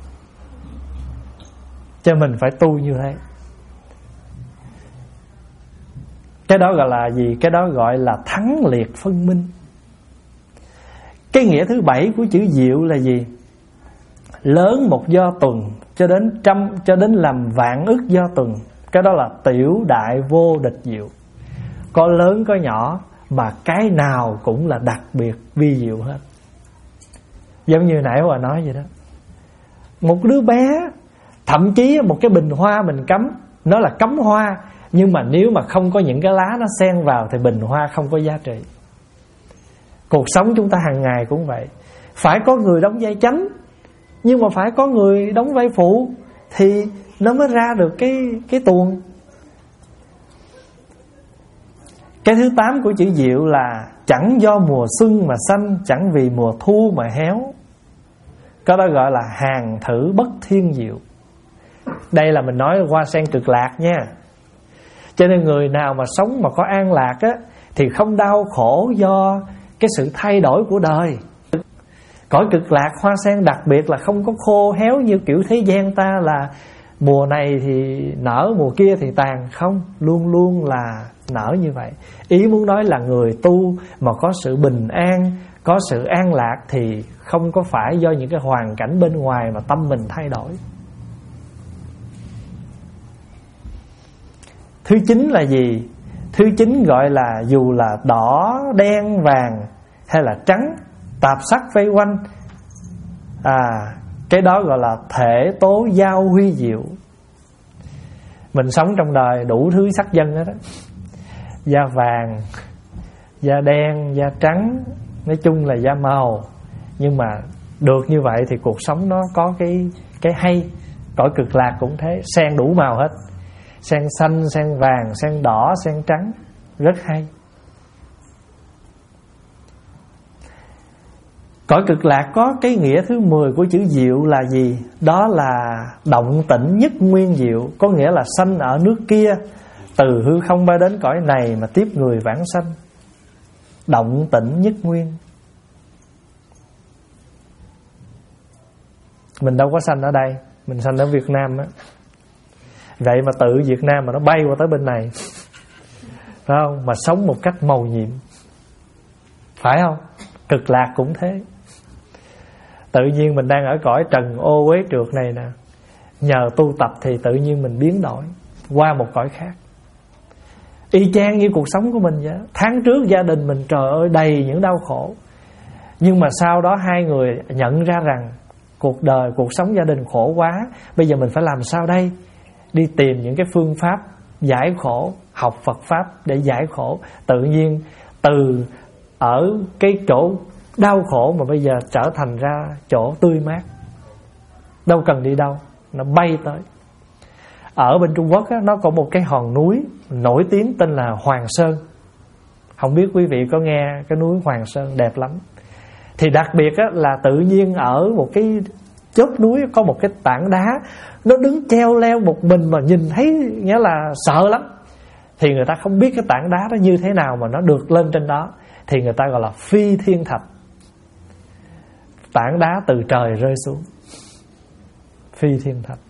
[SPEAKER 1] Cho mình phải tu như thế. Cái đó gọi là gì? Cái đó gọi là thắng liệt phân minh. Cái nghĩa thứ bảy của chữ diệu là gì? Lớn một do tuần cho đến trăm, cho đến làm vạn ức do tuần. Cái đó là tiểu đại vô địch diệu. Có lớn có nhỏ mà cái nào cũng là đặc biệt vi diệu hết. Giống như nãy Hòa nói vậy đó. Một đứa bé, thậm chí một cái bình hoa mình cắm, nó là cắm hoa, nhưng mà nếu mà không có những cái lá nó xen vào thì bình hoa không có giá trị. Cuộc sống chúng ta hàng ngày cũng vậy. Phải có người đóng vai chánh, nhưng mà phải có người đóng vai phụ thì nó mới ra được cái, cái tuồng. Cái thứ tám của chữ diệu là chẳng do mùa xuân mà xanh, chẳng vì mùa thu mà héo. Cái đó gọi là hàng thử bất thiên diệu. Đây là mình nói hoa sen cực lạc nha. Cho nên người nào mà sống mà có an lạc á, thì không đau khổ do cái sự thay đổi của đời. Cõi cực lạc hoa sen đặc biệt là không có khô héo như kiểu thế gian ta là mùa này thì nở, mùa kia thì tàn. Không, luôn luôn là nở như vậy. Ý muốn nói là người tu mà có sự bình an, có sự an lạc thì không có phải do những cái hoàn cảnh bên ngoài mà tâm mình thay đổi. Thứ chín là gì? Thứ chín gọi là dù là đỏ, đen, vàng hay là trắng, tạp sắc vây quanh, à, cái đó gọi là thể tố giao huy diệu. Mình sống trong đời đủ thứ sắc dân hết đó. Da vàng, da đen, da trắng, nói chung là da màu. Nhưng mà được như vậy thì cuộc sống nó có cái, cái hay. Cõi cực lạc cũng thế, sen đủ màu hết. Sen xanh, sen vàng, sen đỏ, sen trắng, rất hay. Cõi cực lạc có cái nghĩa thứ mười của chữ diệu là gì? Đó là động tĩnh nhất nguyên diệu. Có nghĩa là sanh ở nước kia, từ hư không bay đến cõi này mà tiếp người vãng sanh. Động tĩnh nhất nguyên. Mình đâu có sanh ở đây, mình sanh ở Việt Nam á. Vậy mà tự Việt Nam mà nó bay qua tới bên này, phải không? Mà sống một cách mầu nhiệm, phải không? Cực lạc cũng thế. Tự nhiên mình đang ở cõi trần ô uế trượt này nè, nhờ tu tập thì tự nhiên mình biến đổi qua một cõi khác. Y chang như cuộc sống của mình vậy. Tháng trước gia đình mình trời ơi đầy những đau khổ, nhưng mà sau đó hai người nhận ra rằng cuộc đời, cuộc sống gia đình khổ quá, bây giờ mình phải làm sao đây? Đi tìm những cái phương pháp giải khổ, học Phật Pháp để giải khổ. Tự nhiên từ ở cái chỗ đau khổ mà bây giờ trở thành ra chỗ tươi mát, đâu cần đi đâu, nó bay tới. Ở bên Trung Quốc á, nó có một cái hòn núi nổi tiếng tên là Hoàng Sơn. Không biết quý vị có nghe cái núi Hoàng Sơn đẹp lắm. Thì đặc biệt á, là tự nhiên ở một cái chóp núi có một cái tảng đá, nó đứng treo leo một mình mà nhìn thấy nghĩa là sợ lắm. Thì người ta không biết cái tảng đá đó như thế nào mà nó được lên trên đó, thì người ta gọi là phi thiên thạch. tảng đá từ trời rơi xuống, phi thiên thạch.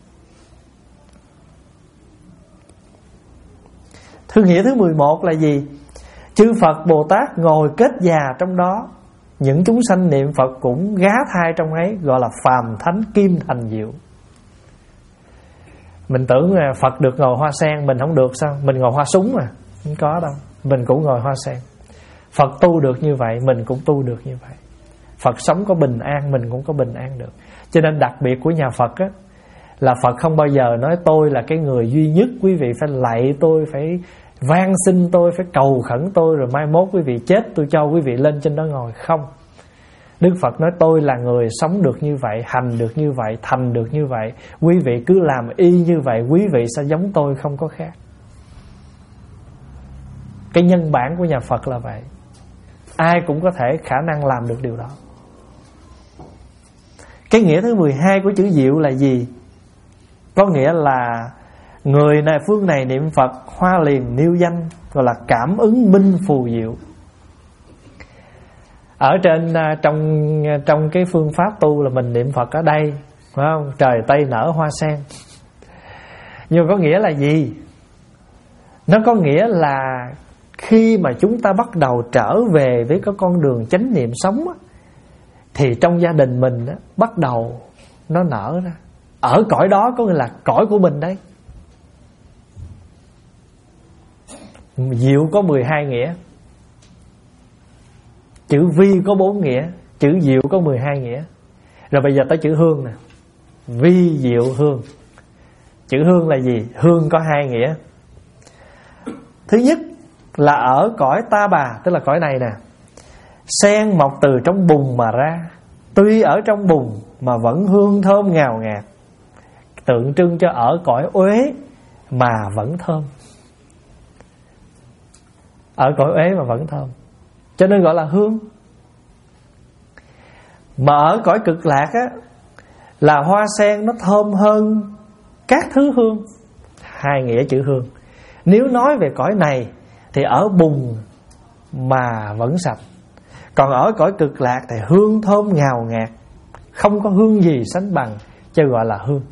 [SPEAKER 1] Thứ nghĩa thứ mười một là gì? Chư Phật Bồ Tát ngồi kết già trong đó, những chúng sanh niệm Phật cũng gá thai trong ấy, gọi là phàm thánh kim thành diệu. Mình tưởng là Phật được ngồi hoa sen, mình không được sao? Mình ngồi hoa súng mà. Không có đâu, mình cũng ngồi hoa sen. Phật tu được như vậy, mình cũng tu được như vậy. Phật sống có bình an, mình cũng có bình an được. Cho nên đặc biệt của nhà Phật á, là Phật không bao giờ nói tôi là cái người duy nhất, quý vị phải lạy tôi, phải van xin tôi, phải cầu khẩn tôi, rồi mai mốt quý vị chết tôi cho quý vị lên trên đó ngồi. Không. Đức Phật nói tôi là người sống được như vậy, hành được như vậy, thành được như vậy. Quý vị cứ làm y như vậy, quý vị sẽ giống tôi, không có khác. Cái nhân bản của nhà Phật là vậy. Ai cũng có thể khả năng làm được điều đó. Cái nghĩa thứ mười hai của chữ diệu là gì? Có nghĩa là người này phương này niệm Phật hoa liền nêu danh, gọi là cảm ứng minh phù diệu. Ở trên trong trong cái phương pháp tu là mình niệm Phật ở đây, phải không? Trời Tây nở hoa sen. Nhưng có nghĩa là gì? Nó có nghĩa là khi mà chúng ta bắt đầu trở về với cái con đường chánh niệm sống á, thì trong gia đình mình á, bắt đầu nó nở ra. Ở cõi đó có nghĩa là cõi của mình đấy. Diệu có mười hai nghĩa. Chữ vi có bốn nghĩa, chữ diệu có mười hai nghĩa. Rồi bây giờ tới chữ hương nè. Vi diệu hương. Chữ hương là gì? Hương có hai nghĩa. Thứ nhất là ở cõi ta bà, tức là cõi này nè, sen mọc từ trong bùn mà ra, tuy ở trong bùn mà vẫn hương thơm ngào ngạt, tượng trưng cho ở cõi uế mà vẫn thơm. Ở cõi uế mà vẫn thơm, cho nên gọi là hương. Mà ở cõi cực lạc á, là hoa sen nó thơm hơn các thứ hương. Hai nghĩa chữ hương. Nếu nói về cõi này thì ở bùn mà vẫn sạch, còn ở cõi cực lạc thì hương thơm ngào ngạt, không có hương gì sánh bằng, cho gọi là hương.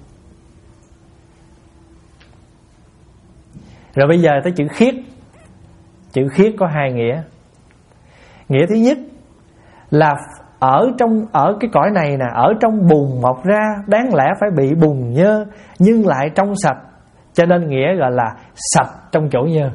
[SPEAKER 1] Rồi bây giờ tới chữ khiết. Chữ khiết có hai nghĩa. Nghĩa thứ nhất là ở trong ở cái cõi này nè, ở trong bùn mọc ra, đáng lẽ phải bị bùn nhơ, nhưng lại trong sạch, cho nên nghĩa gọi là sạch trong chỗ nhơ.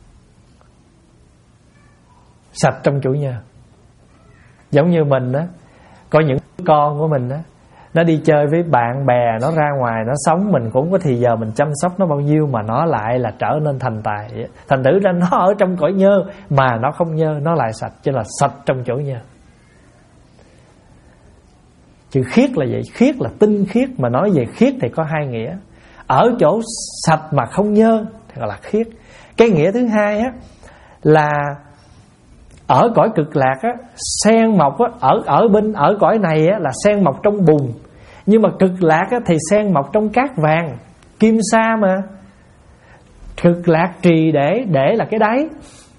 [SPEAKER 1] Sạch trong chỗ nhơ. Giống như mình á, có những con của mình á, nó đi chơi với bạn bè, nó ra ngoài nó sống, mình cũng có thì giờ mình chăm sóc nó bao nhiêu, mà nó lại là trở nên thành tài. Thành thử ra nó ở trong cõi nhơ mà nó không nhơ, nó lại sạch, chứ là sạch trong chỗ nhơ. Chữ khiết là vậy. Khiết là tinh khiết. Mà nói về khiết thì có hai nghĩa. Ở chỗ sạch mà không nhơ thì gọi là khiết. Cái nghĩa thứ hai á, là ở cõi cực lạc á, sen mọc á, ở ở bên ở cõi này á, là sen mọc trong bùn, nhưng mà cực lạc á, thì sen mọc trong cát vàng, kim sa mà. Cực lạc trì để để là cái đáy,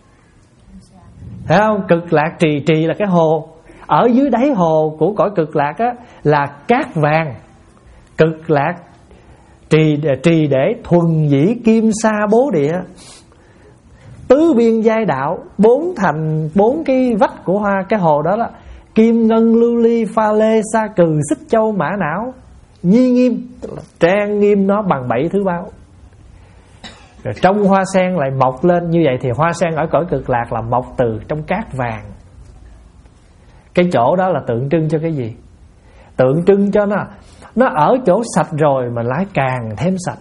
[SPEAKER 1] thấy không? Cực lạc trì trì là cái hồ. Ở dưới đáy hồ của cõi cực lạc á, là cát vàng. Cực lạc trì trì để thuần dĩ kim sa bố địa, tứ biên giai đạo, bốn thành bốn cái vách của hoa cái hồ đó là kim ngân lưu ly pha lê sa cừ xích châu mã não nhi nghiêm, trang nghiêm nó bằng bảy thứ báu. Rồi trong hoa sen lại mọc lên như vậy, thì hoa sen ở cõi cực lạc là mọc từ trong cát vàng. Cái chỗ đó là tượng trưng cho cái gì? Tượng trưng cho nó nó ở chỗ sạch rồi mà lại càng thêm sạch.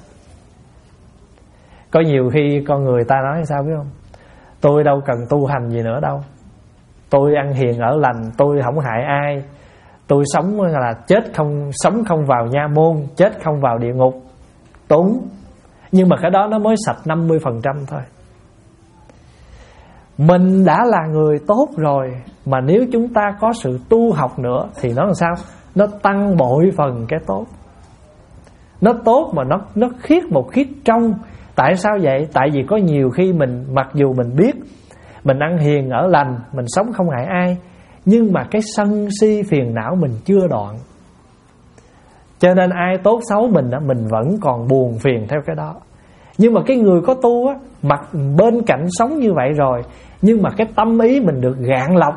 [SPEAKER 1] Có nhiều khi con người ta nói sao biết không? Tôi đâu cần tu hành gì nữa đâu, tôi ăn hiền ở lành, tôi không hại ai, tôi sống là chết không, sống không vào nha môn, chết không vào địa ngục. Đúng, nhưng mà cái đó nó mới sạch năm mươi phần trăm thôi. Mình đã là người tốt rồi, mà nếu chúng ta có sự tu học nữa thì nó làm sao? Nó tăng bội phần cái tốt. Nó tốt mà nó, nó khiết một khiết trong. Tại sao vậy? Tại vì có nhiều khi mình, mặc dù mình biết mình ăn hiền ở lành, mình sống không hại ai, nhưng mà cái sân si phiền não mình chưa đoạn. Cho nên ai tốt xấu mình á, mình vẫn còn buồn phiền theo cái đó. Nhưng mà cái người có tu á, mặc bên cạnh sống như vậy rồi, nhưng mà cái tâm ý mình được gạn lọc.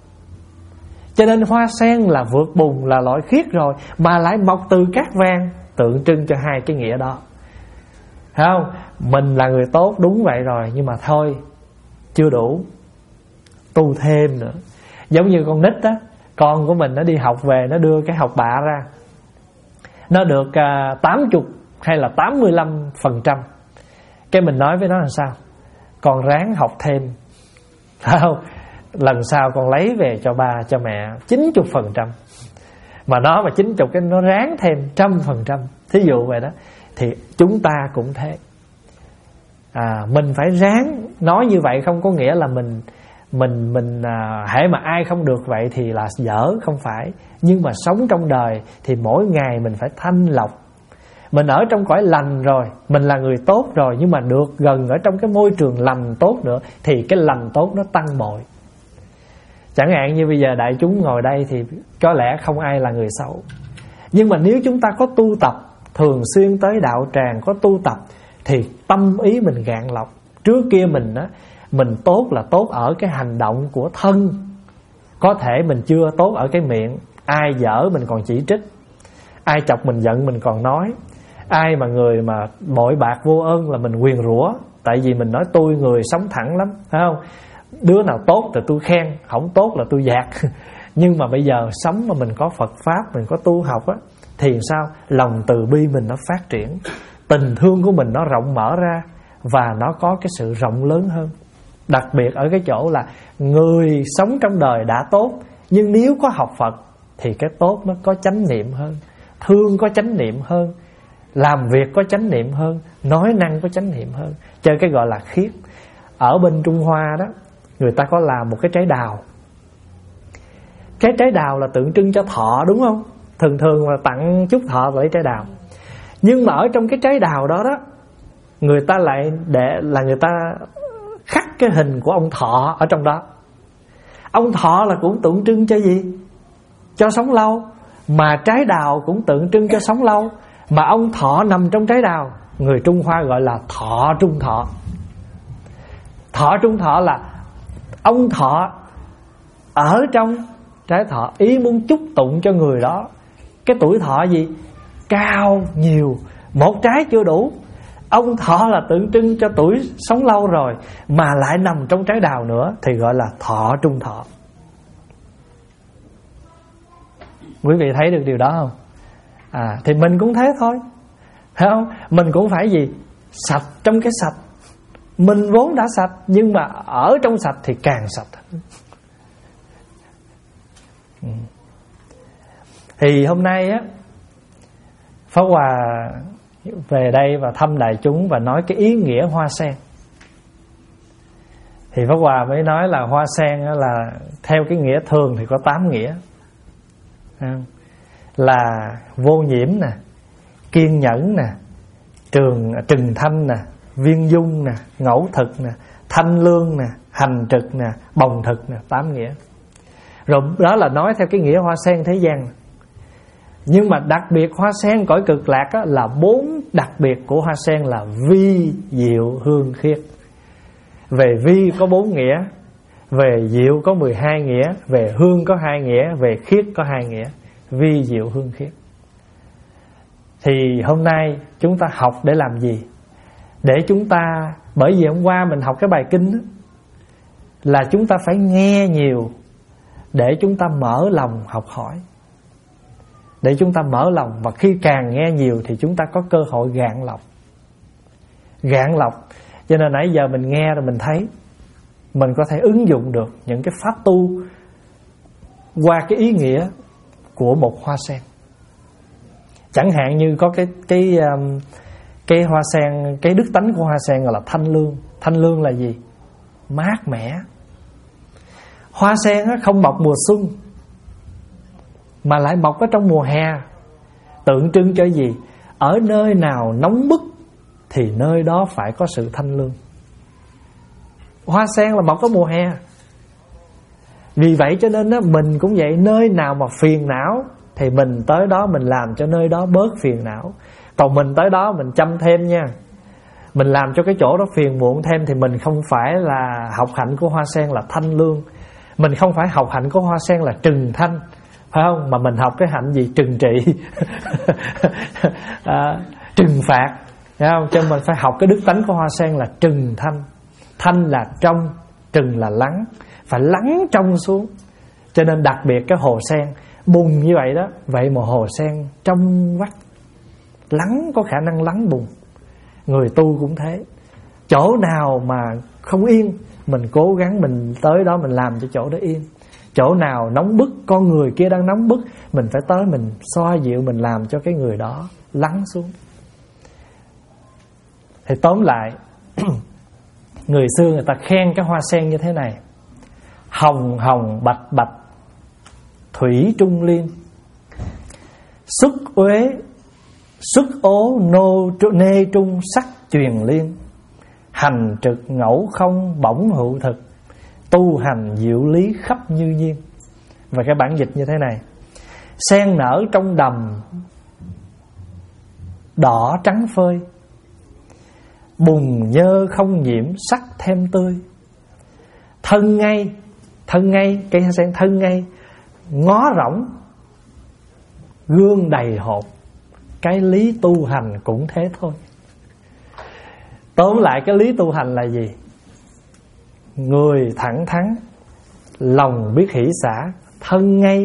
[SPEAKER 1] Cho nên hoa sen là vượt bùn, là loại khiết rồi, mà lại mọc từ cát vàng, tượng trưng cho hai cái nghĩa đó. Thấy không? Mình là người tốt đúng vậy rồi, nhưng mà thôi, chưa đủ, tu thêm nữa. Giống như con nít á, con của mình nó đi học về, nó đưa cái học bạ ra, nó được uh, tám mươi hay là tám mươi lăm phần trăm. Cái mình nói với nó là sao? Con ráng học thêm, phải không? Lần sau con lấy về cho ba cho mẹ chín mươi phần trăm. Mà nó mà chín mươi cái nó ráng thêm trăm phần trăm. Thí dụ vậy đó. Thì chúng ta cũng thế. à, Mình phải ráng. Nói như vậy không có nghĩa là mình Mình mình à, hễ mà ai không được vậy thì là dở, không phải. Nhưng mà sống trong đời thì mỗi ngày mình phải thanh lọc. Mình ở trong cõi lành rồi, mình là người tốt rồi, nhưng mà được gần ở trong cái môi trường lành tốt nữa, thì cái lành tốt nó tăng bội. Chẳng hạn như bây giờ đại chúng ngồi đây thì có lẽ không ai là người xấu. Nhưng mà nếu chúng ta có tu tập, thường xuyên tới đạo tràng, có tu tập, thì tâm ý mình gạn lọc. Trước kia mình á, mình tốt là tốt ở cái hành động của thân. Có thể mình chưa tốt ở cái miệng. Ai dở mình còn chỉ trích, ai chọc mình giận mình còn nói, ai mà người mà bội bạc vô ơn là mình nguyền rủa. Tại vì mình nói tôi người sống thẳng lắm, phải không? Đứa nào tốt thì tôi khen, không tốt là tôi dạt. Nhưng mà bây giờ sống mà mình có Phật Pháp, mình có tu học á, thì sao? Lòng từ bi mình nó phát triển, tình thương của mình nó rộng mở ra, và nó có cái sự rộng lớn hơn. Đặc biệt ở cái chỗ là người sống trong đời đã tốt, nhưng nếu có học Phật thì cái tốt nó có chánh niệm hơn, thương có chánh niệm hơn, làm việc có chánh niệm hơn, nói năng có chánh niệm hơn. Cho cái gọi là khiết. Ở bên Trung Hoa đó, người ta có làm một cái trái đào. Cái trái đào là tượng trưng cho thọ, đúng không? Thường thường là tặng chúc thọ lấy trái đào. Nhưng mà ở trong cái trái đào đó đó, người ta lại để là người ta khắc cái hình của ông thọ ở trong đó. Ông thọ là cũng tượng trưng cho gì? Cho sống lâu. Mà trái đào cũng tượng trưng cho sống lâu. Mà ông thọ nằm trong trái đào, người Trung Hoa gọi là thọ trung thọ. Thọ trung thọ là ông thọ ở trong trái thọ, ý muốn chúc tụng cho người đó cái tuổi thọ gì? Cao nhiều. Một trái chưa đủ, ông thọ là tượng trưng cho tuổi sống lâu rồi, mà lại nằm trong trái đào nữa, thì gọi là thọ trung thọ. Quý vị thấy được điều đó không? À, thì mình cũng thế thôi, thấy không? Mình cũng phải gì? Sạch trong cái sạch. Mình vốn đã sạch, nhưng mà ở trong sạch thì càng sạch. ừ. Thì hôm nay á, Pháp Hòa về đây và thăm đại chúng và nói cái ý nghĩa hoa sen. Thì Pháp Hòa mới nói là hoa sen là theo cái nghĩa thường thì có tám nghĩa. Là vô nhiễm nè, kiên nhẫn nè, trường trừng thanh nè, viên dung nè, ngẫu thực nè, thanh lương nè, hành trực nè, bồng thực nè, tám nghĩa. Rồi đó là nói theo cái nghĩa hoa sen thế gian. Nhưng mà đặc biệt hoa sen cõi cực lạc á, là bốn đặc biệt của hoa sen là vi, diệu, hương, khiết. Về vi có bốn nghĩa, về diệu có mười hai nghĩa, về hương có hai nghĩa, về khiết có hai nghĩa. Vi, diệu, hương, khiết. Thì hôm nay chúng ta học để làm gì? Để chúng ta, bởi vì hôm qua mình học cái bài kinh đó, là chúng ta phải nghe nhiều để chúng ta mở lòng học hỏi, để chúng ta mở lòng. Và khi càng nghe nhiều thì chúng ta có cơ hội gạn lọc. Gạn lọc. Cho nên nãy giờ mình nghe rồi mình thấy mình có thể ứng dụng được những cái pháp tu qua cái ý nghĩa của một hoa sen. Chẳng hạn như có cái cái um, cái hoa sen, cái đức tánh của hoa sen gọi là thanh lương. Thanh lương là gì? Mát mẻ. Hoa sen không mọc mùa xuân mà lại mọc ở trong mùa hè, tượng trưng cho gì? Ở nơi nào nóng bức thì nơi đó phải có sự thanh lương. Hoa sen là mọc ở mùa hè. Vì vậy cho nên đó, mình cũng vậy, nơi nào mà phiền não thì mình tới đó mình làm cho nơi đó bớt phiền não. Còn mình tới đó mình chăm thêm nha, mình làm cho cái chỗ đó phiền muộn thêm, thì mình không phải là học hạnh của hoa sen là thanh lương, mình không phải học hạnh của hoa sen là trừng thanh, phải không? Mà mình học cái hạnh gì? Trừng trị. à, trừng phạt, phải không? Cho nên mình phải học cái đức tánh của hoa sen là trừng thanh. Thanh là trong, trừng là lắng, phải lắng trong xuống. Cho nên đặc biệt cái hồ sen bùn như vậy đó. Vậy mà hồ sen trong vắt, lắng, có khả năng lắng bùn. Người tu cũng thế, chỗ nào mà không yên mình cố gắng mình tới đó mình làm cho chỗ đó yên. Chỗ nào nóng bức, con người kia đang nóng bức, mình phải tới mình xoa dịu, mình làm cho cái người đó lắng xuống. Thì tóm lại, người xưa người ta khen cái hoa sen như thế này: hồng hồng bạch bạch thủy trung liên, xuất uế xuất ố nô nê trung sắc truyền liên, hành trực ngẫu không bổng hữu thực, tu hành diệu lý khắp như nhiên. Và cái bản dịch như thế này: sen nở trong đầm đỏ trắng phơi, bùn nhơ không nhiễm sắc thêm tươi, thân ngay, thân ngay, cây hoa sen thân ngay, ngó rỗng gương đầy hột, cái lý tu hành cũng thế thôi. Tóm lại cái lý tu hành là gì? Người thẳng thắn, lòng biết hỷ xả, thân ngay,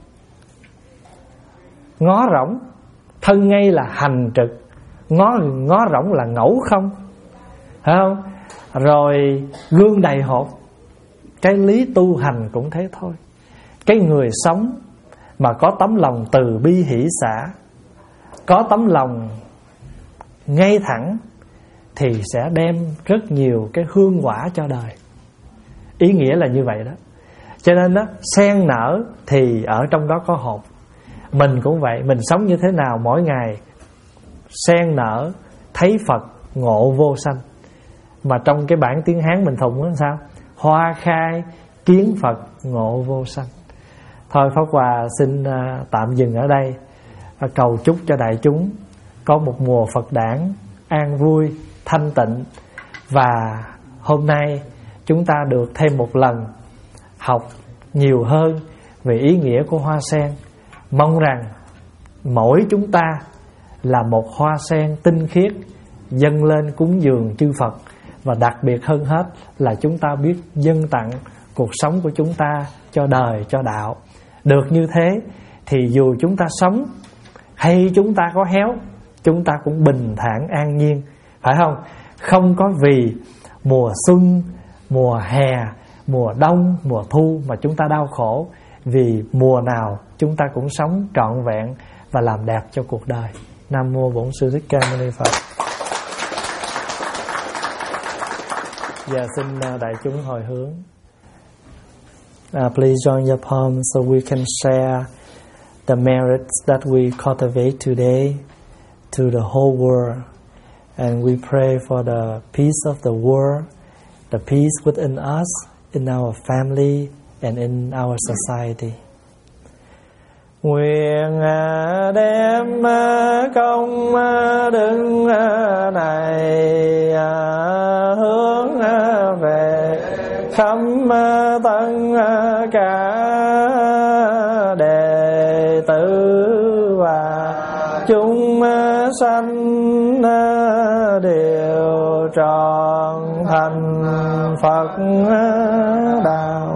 [SPEAKER 1] ngó rỗng. Thân ngay là hành trực, ngó ngó rỗng là ngẫu không, phải không? Rồi gương đầy hột, cái lý tu hành cũng thế thôi. Cái người sống mà có tấm lòng từ bi hỷ xả, có tấm lòng ngay thẳng, thì sẽ đem rất nhiều cái hương quả cho đời. Ý nghĩa là như vậy đó. Cho nên đó, sen nở thì ở trong đó có hột. Mình cũng vậy, mình sống như thế nào mỗi ngày? Sen nở thấy Phật ngộ vô sanh. Mà trong cái bản tiếng Hán mình thùng đó sao? Hoa khai kiến Phật ngộ vô sanh. Thôi Pháp Hòa xin tạm dừng ở đây, cầu chúc cho đại chúng có một mùa Phật đản an vui, thanh tịnh. Và hôm nay chúng ta được thêm một lần học nhiều hơn về ý nghĩa của hoa sen. Mong rằng mỗi chúng ta là một hoa sen tinh khiết dâng lên cúng dường chư Phật. Và đặc biệt hơn hết là chúng ta biết dâng tặng cuộc sống của chúng ta cho đời, cho đạo. Được như thế thì dù chúng ta sống hay chúng ta có héo, chúng ta cũng bình thản an nhiên, phải không? Không có vì mùa xuân, mùa hè, mùa đông, mùa thu mà chúng ta đau khổ. Vì mùa nào chúng ta cũng sống trọn vẹn và làm đẹp cho cuộc đời. Nam mô Bổn Sư Thích Ca Mâu Ni Phật. Giờ xin đại chúng hồi hướng. Uh, please join your palms so we can share the merits that we cultivate today to the whole world. And we pray for the peace of the world, the peace within us, in our family, and in our society. Nguyện đem công đức này hướng về khắp tất cả đệ tử và chúng sanh đều trọn thành Phật đạo.